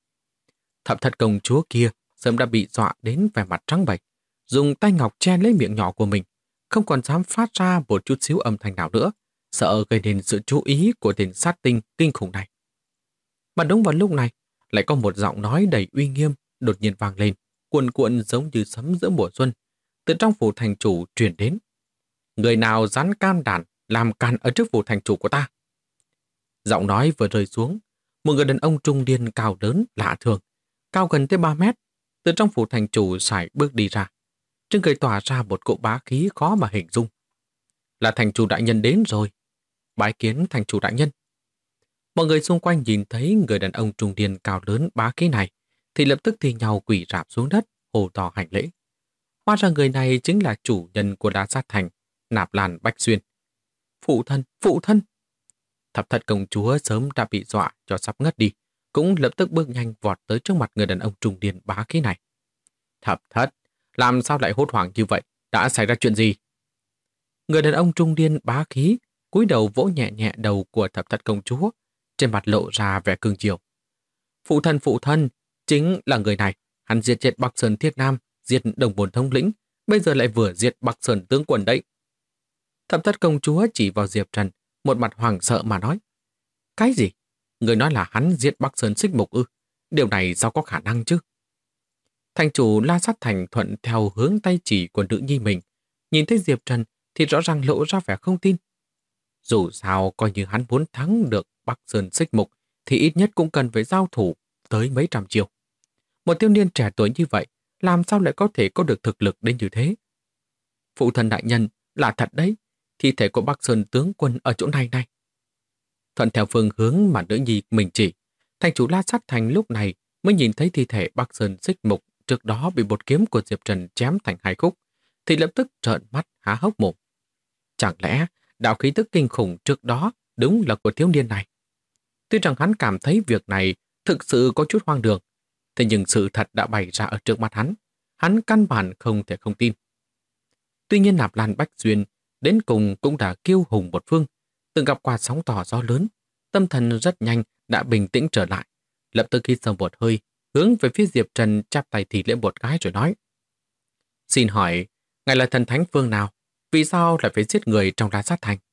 Thập Thất công chúa kia sớm đã bị dọa đến vẻ mặt trắng bệch, dùng tay ngọc che lấy miệng nhỏ của mình, không còn dám phát ra một chút xíu âm thanh nào nữa, sợ gây nên sự chú ý của tên sát tinh kinh khủng này. Mà đúng vào lúc này, lại có một giọng nói đầy uy nghiêm đột nhiên vang lên, cuồn cuộn giống như sấm giữa mùa xuân, từ trong phủ thành chủ truyền đến. Người nào dám can đảm làm càn ở trước phủ thành chủ của ta? Giọng nói vừa rơi xuống, một người đàn ông trung niên cao lớn lạ thường, cao gần tới 3 mét, từ trong phủ thành chủ sải bước đi ra. Trên người tỏa ra một cỗ bá khí khó mà hình dung. Là thành chủ đại nhân đến rồi. Bái kiến thành chủ đại nhân. Mọi người xung quanh nhìn thấy người đàn ông trung niên cao lớn bá khí này, thì lập tức thi nhau quỳ rạp xuống đất, hô to hành lễ. Hóa ra người này chính là chủ nhân của La Sát Thành, Nạp Lan Bách Xuyên. Phụ thân, phụ thân! Thập Thất công chúa sớm đã bị dọa cho sắp ngất đi, cũng lập tức bước nhanh vọt tới trước mặt người đàn ông trung niên bá khí này. Thập Thất, làm sao lại hốt hoảng như vậy? Đã xảy ra chuyện gì? Người đàn ông trung niên bá khí cúi đầu vỗ nhẹ nhẹ đầu của Thập Thất công chúa, trên mặt lộ ra vẻ cương chiều. Phụ thân, chính là người này. Hắn diệt chết Bắc Sơn Thiết Nam, diệt Đồng Bồn thống lĩnh, bây giờ lại vừa diệt Bắc Sơn tướng quân đấy. Thập Thất công chúa chỉ vào Diệp Trần, một mặt hoảng sợ mà nói. Cái gì? Người nói là hắn giết Bắc Sơn Xích Mục ư? Điều này sao có khả năng chứ? Thành chủ La Sát Thành thuận theo hướng tay chỉ của nữ nhi mình, nhìn thấy Diệp Trần thì rõ ràng lộ ra vẻ không tin. Dù sao coi như hắn muốn thắng được Bắc Sơn Xích Mục thì ít nhất cũng cần phải giao thủ tới mấy trăm chiêu. Một thiếu niên trẻ tuổi như vậy làm sao lại có thể có được thực lực đến như thế? Phụ thân đại nhân, là thật đấy, thi thể của Bắc Sơn tướng quân ở chỗ này này. Thuận theo phương hướng mà nữ nhi mình chỉ, thành chủ La Sát Thành lúc này mới nhìn thấy thi thể Bắc Sơn Xích Mục trước đó bị một kiếm của Diệp Trần chém thành hai khúc, thì lập tức trợn mắt há hốc mồm. Chẳng lẽ đạo khí tức kinh khủng trước đó đúng là của thiếu niên này? Tuy rằng hắn cảm thấy việc này thực sự có chút hoang đường, thế nhưng sự thật đã bày ra ở trước mắt hắn căn bản không thể không tin. Tuy nhiên Nạp Lan Bách Xuyên đến cùng cũng đã kiêu hùng một phương, từng gặp qua sóng to gió lớn, tâm thần rất nhanh đã bình tĩnh trở lại, lập tức hít sâu một hơi, hướng về phía Diệp Trần chắp tay thì lễ một cái rồi nói. Xin hỏi, ngài là thần thánh phương nào? Vì sao lại phải giết người trong La Sát Thành?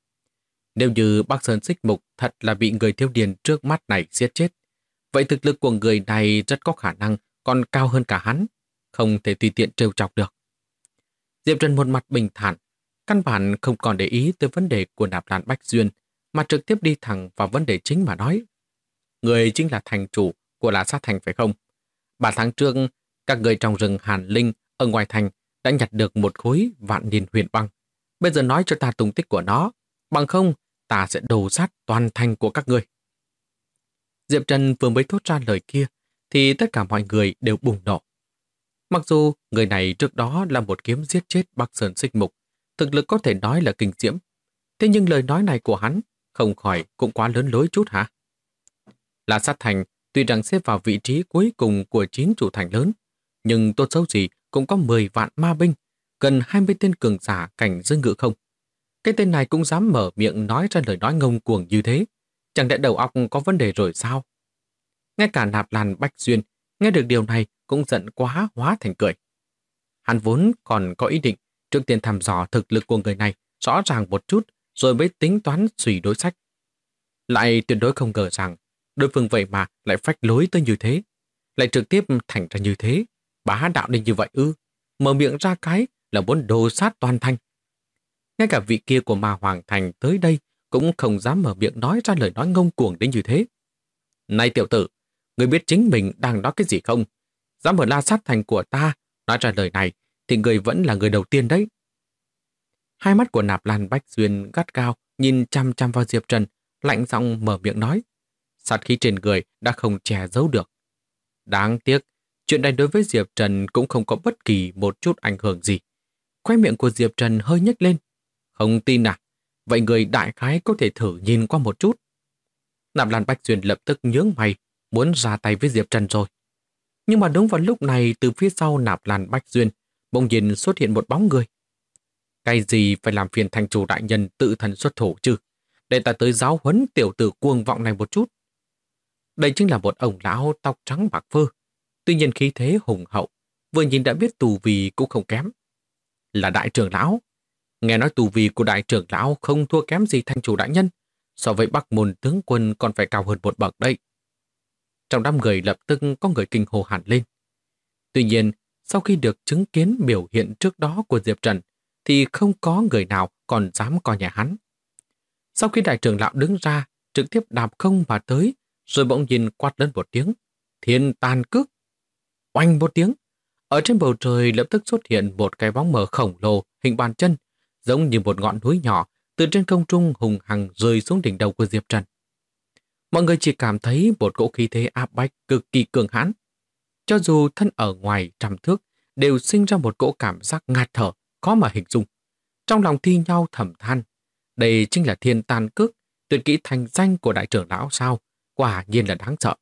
Nếu như Bắc Sơn Xích Mục thật là bị người thiếu niên trước mắt này giết chết, vậy thực lực của người này rất có khả năng còn cao hơn cả hắn, không thể tùy tiện trêu chọc được. Diệp Trần một mặt bình thản, Căn bản không còn để ý tới vấn đề của Nạp Lan Bách Duyên, mà trực tiếp đi thẳng vào vấn đề chính mà nói. Người chính là thành chủ của La Sát Thành phải không? 3 tháng trước, các người trong rừng Hàn Linh ở ngoài thành đã nhặt được một khối vạn niên huyền băng. Bây giờ nói cho ta tung tích của nó, bằng không ta sẽ đồ sát toàn thành của các người. Diệp Trần vừa mới thốt ra lời kia, thì tất cả mọi người đều bùng nổ. Mặc dù người này trước đó là một kiếm giết chết Bắc Sơn Xích Mục, thực lực có thể nói là kinh diễm. Thế nhưng lời nói này của hắn không khỏi cũng quá lớn lối chút hả? La Sát Thành tuy rằng xếp vào vị trí cuối cùng của 9 chủ thành lớn, nhưng tốt xấu gì cũng có 10 vạn ma binh, gần 20 tên cường giả cảnh giới ngự không. Cái tên này cũng dám mở miệng nói ra lời nói ngông cuồng như thế, chẳng lẽ đầu óc có vấn đề rồi sao? Ngay cả Nạp Lan Bách Duyên nghe được điều này cũng giận quá hóa thành cười. Hắn vốn còn có ý định trước tiên thăm dò thực lực của người này rõ ràng một chút rồi mới tính toán suy đối sách. Lại tuyệt đối không ngờ rằng đối phương vậy mà lại phách lối tới như thế, lại trực tiếp thành ra như thế, bá đạo đến như vậy ư? Mở miệng ra cái là muốn đồ sát toàn thành. Ngay cả vị kia của Ma Hoàng Thành tới đây cũng không dám mở miệng nói ra lời nói ngông cuồng đến như thế. Này tiểu tử, người biết chính mình đang nói cái gì không? Dám ở La Sát Thành của ta nói ra lời này thì người vẫn là người đầu tiên đấy. Hai mắt của Nạp Lan Bách Duyên gắt gao nhìn chăm chăm vào Diệp Trần, lạnh giọng mở miệng nói. Sát khí trên người đã không che giấu được. Đáng tiếc, chuyện này đối với Diệp Trần cũng không có bất kỳ một chút ảnh hưởng gì. Khóe miệng của Diệp Trần hơi nhếch lên. Không tin à? Vậy người đại khái có thể thử nhìn qua một chút. Nạp Lan Bách Duyên lập tức nhướng mày, muốn ra tay với Diệp Trần rồi. Nhưng mà đúng vào lúc này, từ phía sau Nạp Lan Bách Duyên bỗng nhiên xuất hiện một bóng người. Cái gì phải làm phiền thành chủ đại nhân tự thân xuất thủ chứ? Để ta tới giáo huấn tiểu tử cuồng vọng này một chút. Đây chính là một ông lão tóc trắng bạc phơ. Tuy nhiên khí thế hùng hậu, vừa nhìn đã biết tù vi cũng không kém. Là đại trưởng lão. Nghe nói tù vi của đại trưởng lão không thua kém gì thành chủ đại nhân. So với Bắc Môn tướng quân còn phải cao hơn một bậc đây. Trong đám người lập tức có người kinh hô hẳn lên. Tuy nhiên, sau khi được chứng kiến biểu hiện trước đó của Diệp Trần, thì không có người nào còn dám coi nhẹ hắn. Sau khi đại trưởng lão đứng ra, trực tiếp đạp không mà tới, rồi bỗng nhìn quát lên một tiếng. Thiên tàn cước! Oanh một tiếng! Ở trên bầu trời lập tức xuất hiện một cái bóng mờ khổng lồ hình bàn chân, giống như một ngọn núi nhỏ, từ trên không trung hùng hằng rơi xuống đỉnh đầu của Diệp Trần. Mọi người chỉ cảm thấy một cỗ khí thế áp bách cực kỳ cường hãn. Cho dù thân ở ngoài trăm thước, đều sinh ra một cỗ cảm giác ngạt thở, khó mà hình dung. Trong lòng thi nhau thầm than, đây chính là thiên tàn cước, tuyệt kỹ thành danh của đại trưởng lão sao, quả nhiên là đáng sợ.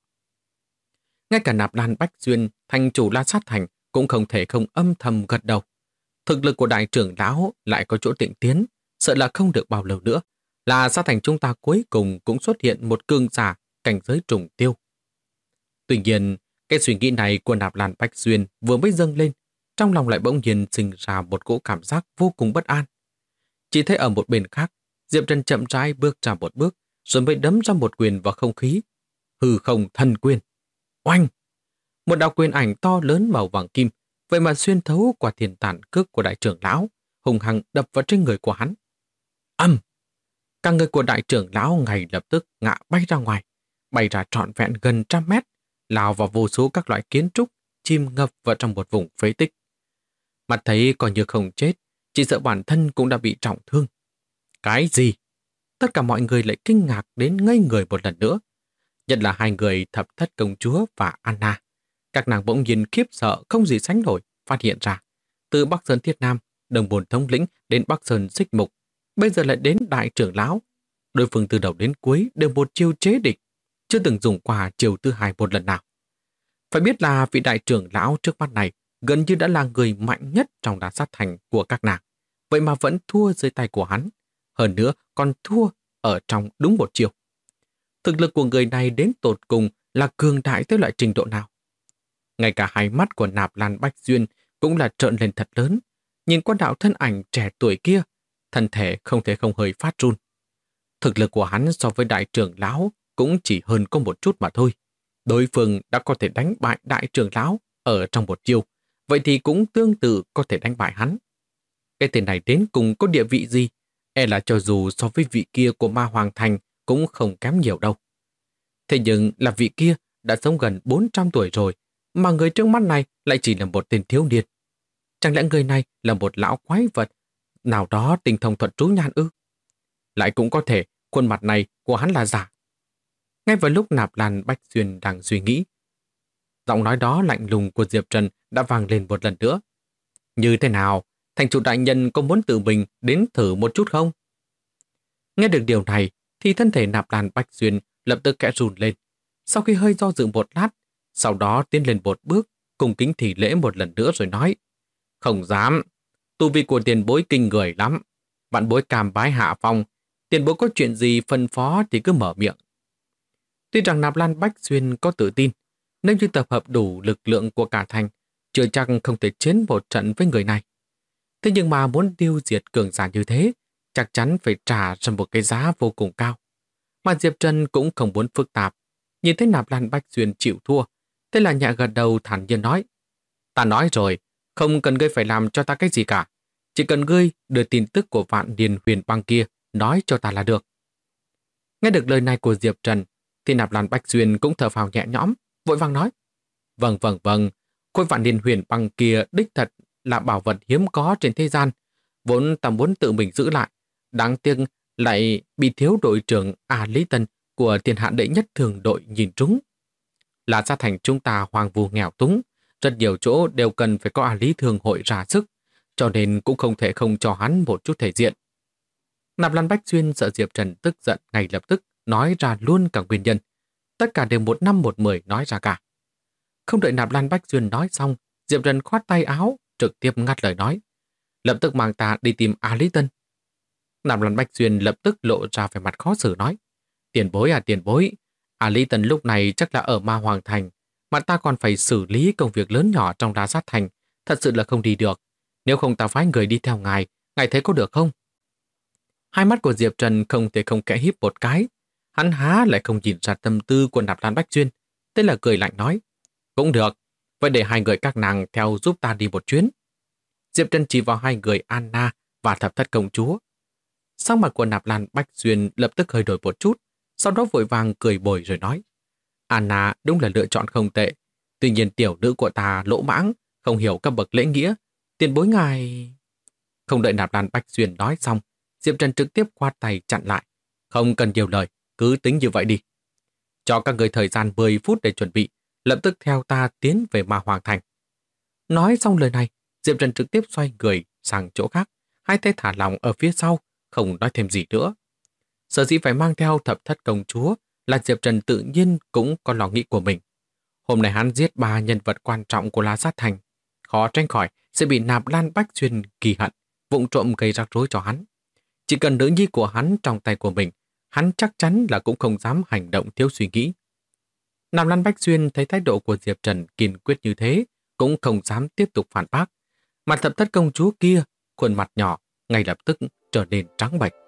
Ngay cả Nạp Lan Bách Duyên, thành chủ La Sát Thành, cũng không thể không âm thầm gật đầu. Thực lực của đại trưởng lão lại có chỗ tịnh tiến, sợ là không được bao lâu nữa. La Sát Thành chúng ta cuối cùng cũng xuất hiện một cường giả cảnh giới trùng tiêu. Tuy nhiên, cái suy nghĩ này của Nạp Lan Bách Duyên vừa mới dâng lên, trong lòng lại bỗng nhiên sinh ra một cỗ cảm giác vô cùng bất an. Chỉ thấy ở một bên khác, Diệp Trần chậm rãi bước ra một bước, rồi mới đấm ra một quyền vào không khí. Hư không thần quyền. Oanh! Một đạo quyền ảnh to lớn màu vàng kim, vậy mà xuyên thấu qua thiên tàn cước của đại trưởng lão, hùng hăng đập vào trên người của hắn. Âm! Cả người của đại trưởng lão ngay lập tức ngã bay ra ngoài, bay ra trọn vẹn gần 100 mét, lao vào vô số các loại kiến trúc, chìm ngập vào trong một vùng phế tích. Mặt thấy còn như không chết, chỉ sợ bản thân cũng đã bị trọng thương. Cái gì? Tất cả mọi người lại kinh ngạc đến ngây người một lần nữa. Nhất là hai người Thập Thất Công Chúa và Anna. Các nàng bỗng nhiên khiếp sợ không gì sánh nổi, phát hiện ra. Từ Bắc Sơn Thiết Nam, Đồng Bồn Thống lĩnh đến Bắc Sơn Xích Mục, bây giờ lại đến đại trưởng lão. Đối phương từ đầu đến cuối đều một chiêu chế địch, chưa từng dùng qua chiêu thứ hai một lần nào. Phải biết là vị đại trưởng lão trước mắt này gần như đã là người mạnh nhất trong La Sát Thành của các nàng, vậy mà vẫn thua dưới tay của hắn. Hơn nữa còn thua ở trong đúng một chiêu. Thực lực của người này đến tột cùng là cường đại tới loại trình độ nào. Ngay cả hai mắt của Nạp Lan Bách Duyên cũng là trợn lên thật lớn. Nhìn qua đạo thân ảnh trẻ tuổi kia, thân thể không thể không hơi phát run. Thực lực của hắn so với đại trưởng lão cũng chỉ hơn có một chút mà thôi. Đối phương đã có thể đánh bại đại trưởng lão ở trong một chiêu, vậy thì cũng tương tự có thể đánh bại hắn. Cái tên này đến cùng có địa vị gì? E là cho dù so với vị kia của Ma Hoàng Thành cũng không kém nhiều đâu. Thế nhưng là vị kia đã sống gần 400 tuổi rồi, mà người trước mắt này lại chỉ là một tên thiếu niên. Chẳng lẽ người này là một lão quái vật nào đó tinh thông thuật trú nhàn ư? Lại cũng có thể khuôn mặt này của hắn là giả. Ngay vào lúc Nạp Lan Bách Xuyên đang suy nghĩ, giọng nói đó lạnh lùng của Diệp Trần đã vang lên một lần nữa. Như thế nào? Thành chủ đại nhân có muốn tự mình đến thử một chút không? Nghe được điều này thì thân thể Nạp Lan Bách Xuyên lập tức khẽ run lên. Sau khi hơi do dự một lát, sau đó tiến lên một bước, cung kính thì lễ một lần nữa rồi nói: Không dám, tu vi của tiền bối kinh người lắm. Vạn bối cam bái hạ phong, tiền bối có chuyện gì phân phó thì cứ mở miệng. Tuy rằng Nạp Lan Bách Xuyên có tự tin, nếu như tập hợp đủ lực lượng của cả thành, chưa chắc không thể chiến một trận với người này. Thế nhưng mà muốn tiêu diệt cường giả như thế, chắc chắn phải trả ra một cái giá vô cùng cao. Mà Diệp Trần cũng không muốn phức tạp. Nhìn thấy Nạp Lan Bách Xuyên chịu thua, thế là nhẹ gật đầu thản nhiên nói: Ta nói rồi, không cần ngươi phải làm cho ta cái gì cả. Chỉ cần ngươi đưa tin tức của Vạn Điền Huyền Băng kia nói cho ta là được. Nghe được lời này của Diệp Trần, thì Nạp Lan Bách Xuyên cũng thở phào nhẹ nhõm, vội vàng nói: Vâng, khối Vạn Điền Huyền Băng kia đích thật là bảo vật hiếm có trên thế gian, vốn ta muốn tự mình giữ lại. Đáng tiếc lại bị thiếu đội trưởng Lý Tân của Thiên Hạ đệ nhất thường đội nhìn trúng. Là gia thành chúng ta hoang vu nghèo túng, rất nhiều chỗ đều cần phải có Lý Thường hội ra sức, cho nên cũng không thể không cho hắn một chút thể diện. Nạp Lan Bách Xuyên sợ Diệp Trần tức giận ngay lập tức nói ra luôn cả nguyên nhân. Tất cả đều 1 5 1 10 nói ra cả. Không đợi Nạp Lan Bách Xuyên nói xong, Diệp Trần khoát tay áo, trực tiếp ngắt lời nói: Lập tức mang ta đi tìm Lý Tân. Nạp Lan Bách Xuyên lập tức lộ ra vẻ mặt khó xử nói: Tiền bối, Lý Tân lúc này chắc là ở Ma Hoàng Thành, mà ta còn phải xử lý công việc lớn nhỏ trong La Sát Thành, thật sự là không đi được. Nếu không ta phái người đi theo ngài thấy có được không? Hai mắt của Diệp Trần không thể không kẽ híp một cái. Hắn há lại không nhìn ra tâm tư của Nạp Lan Bách Xuyên, thế là cười lạnh nói: Cũng được, vậy để hai người các nàng theo giúp ta đi một chuyến. Diệp Trần chỉ vào hai người Anna và Thập Thất Công Chúa. Sắc mặt của Nạp Lan Bách Xuyên lập tức hơi đổi một chút, sau đó vội vàng cười bồi rồi nói: Anna đúng là lựa chọn không tệ. Tuy nhiên tiểu nữ của ta lỗ mãng, không hiểu các bậc lễ nghĩa. Tiền bối ngài... Không đợi Nạp Lan Bách Xuyên nói xong, Diệp Trần trực tiếp khoát tay chặn lại. Không cần nhiều lời, cứ tính như vậy đi. Cho các người thời gian 10 phút để chuẩn bị, lập tức theo ta tiến về Ma Hoàng Thành. Nói xong lời này, Diệp Trần trực tiếp xoay người sang chỗ khác, hai tay thả lỏng ở phía sau, không nói thêm gì nữa. Sở dĩ phải mang theo Thập Thất Công Chúa là Diệp Trần tự nhiên cũng có lo nghĩ của mình. Hôm nay hắn giết 3 nhân vật quan trọng của La Sát Thành, khó tránh khỏi sẽ bị Nạp Lan Bách Xuyên kỳ hận, vụng trộm gây rắc rối cho hắn. Chỉ cần nữ nhi của hắn trong tay của mình, hắn chắc chắn là cũng không dám hành động thiếu suy nghĩ. Nạp Lan Bách Xuyên thấy thái độ của Diệp Trần kiên quyết như thế, cũng không dám tiếp tục phản bác. Mà Thập Thất Công Chúa kia, khuôn mặt nhỏ, ngay lập tức trở nên trắng bệch.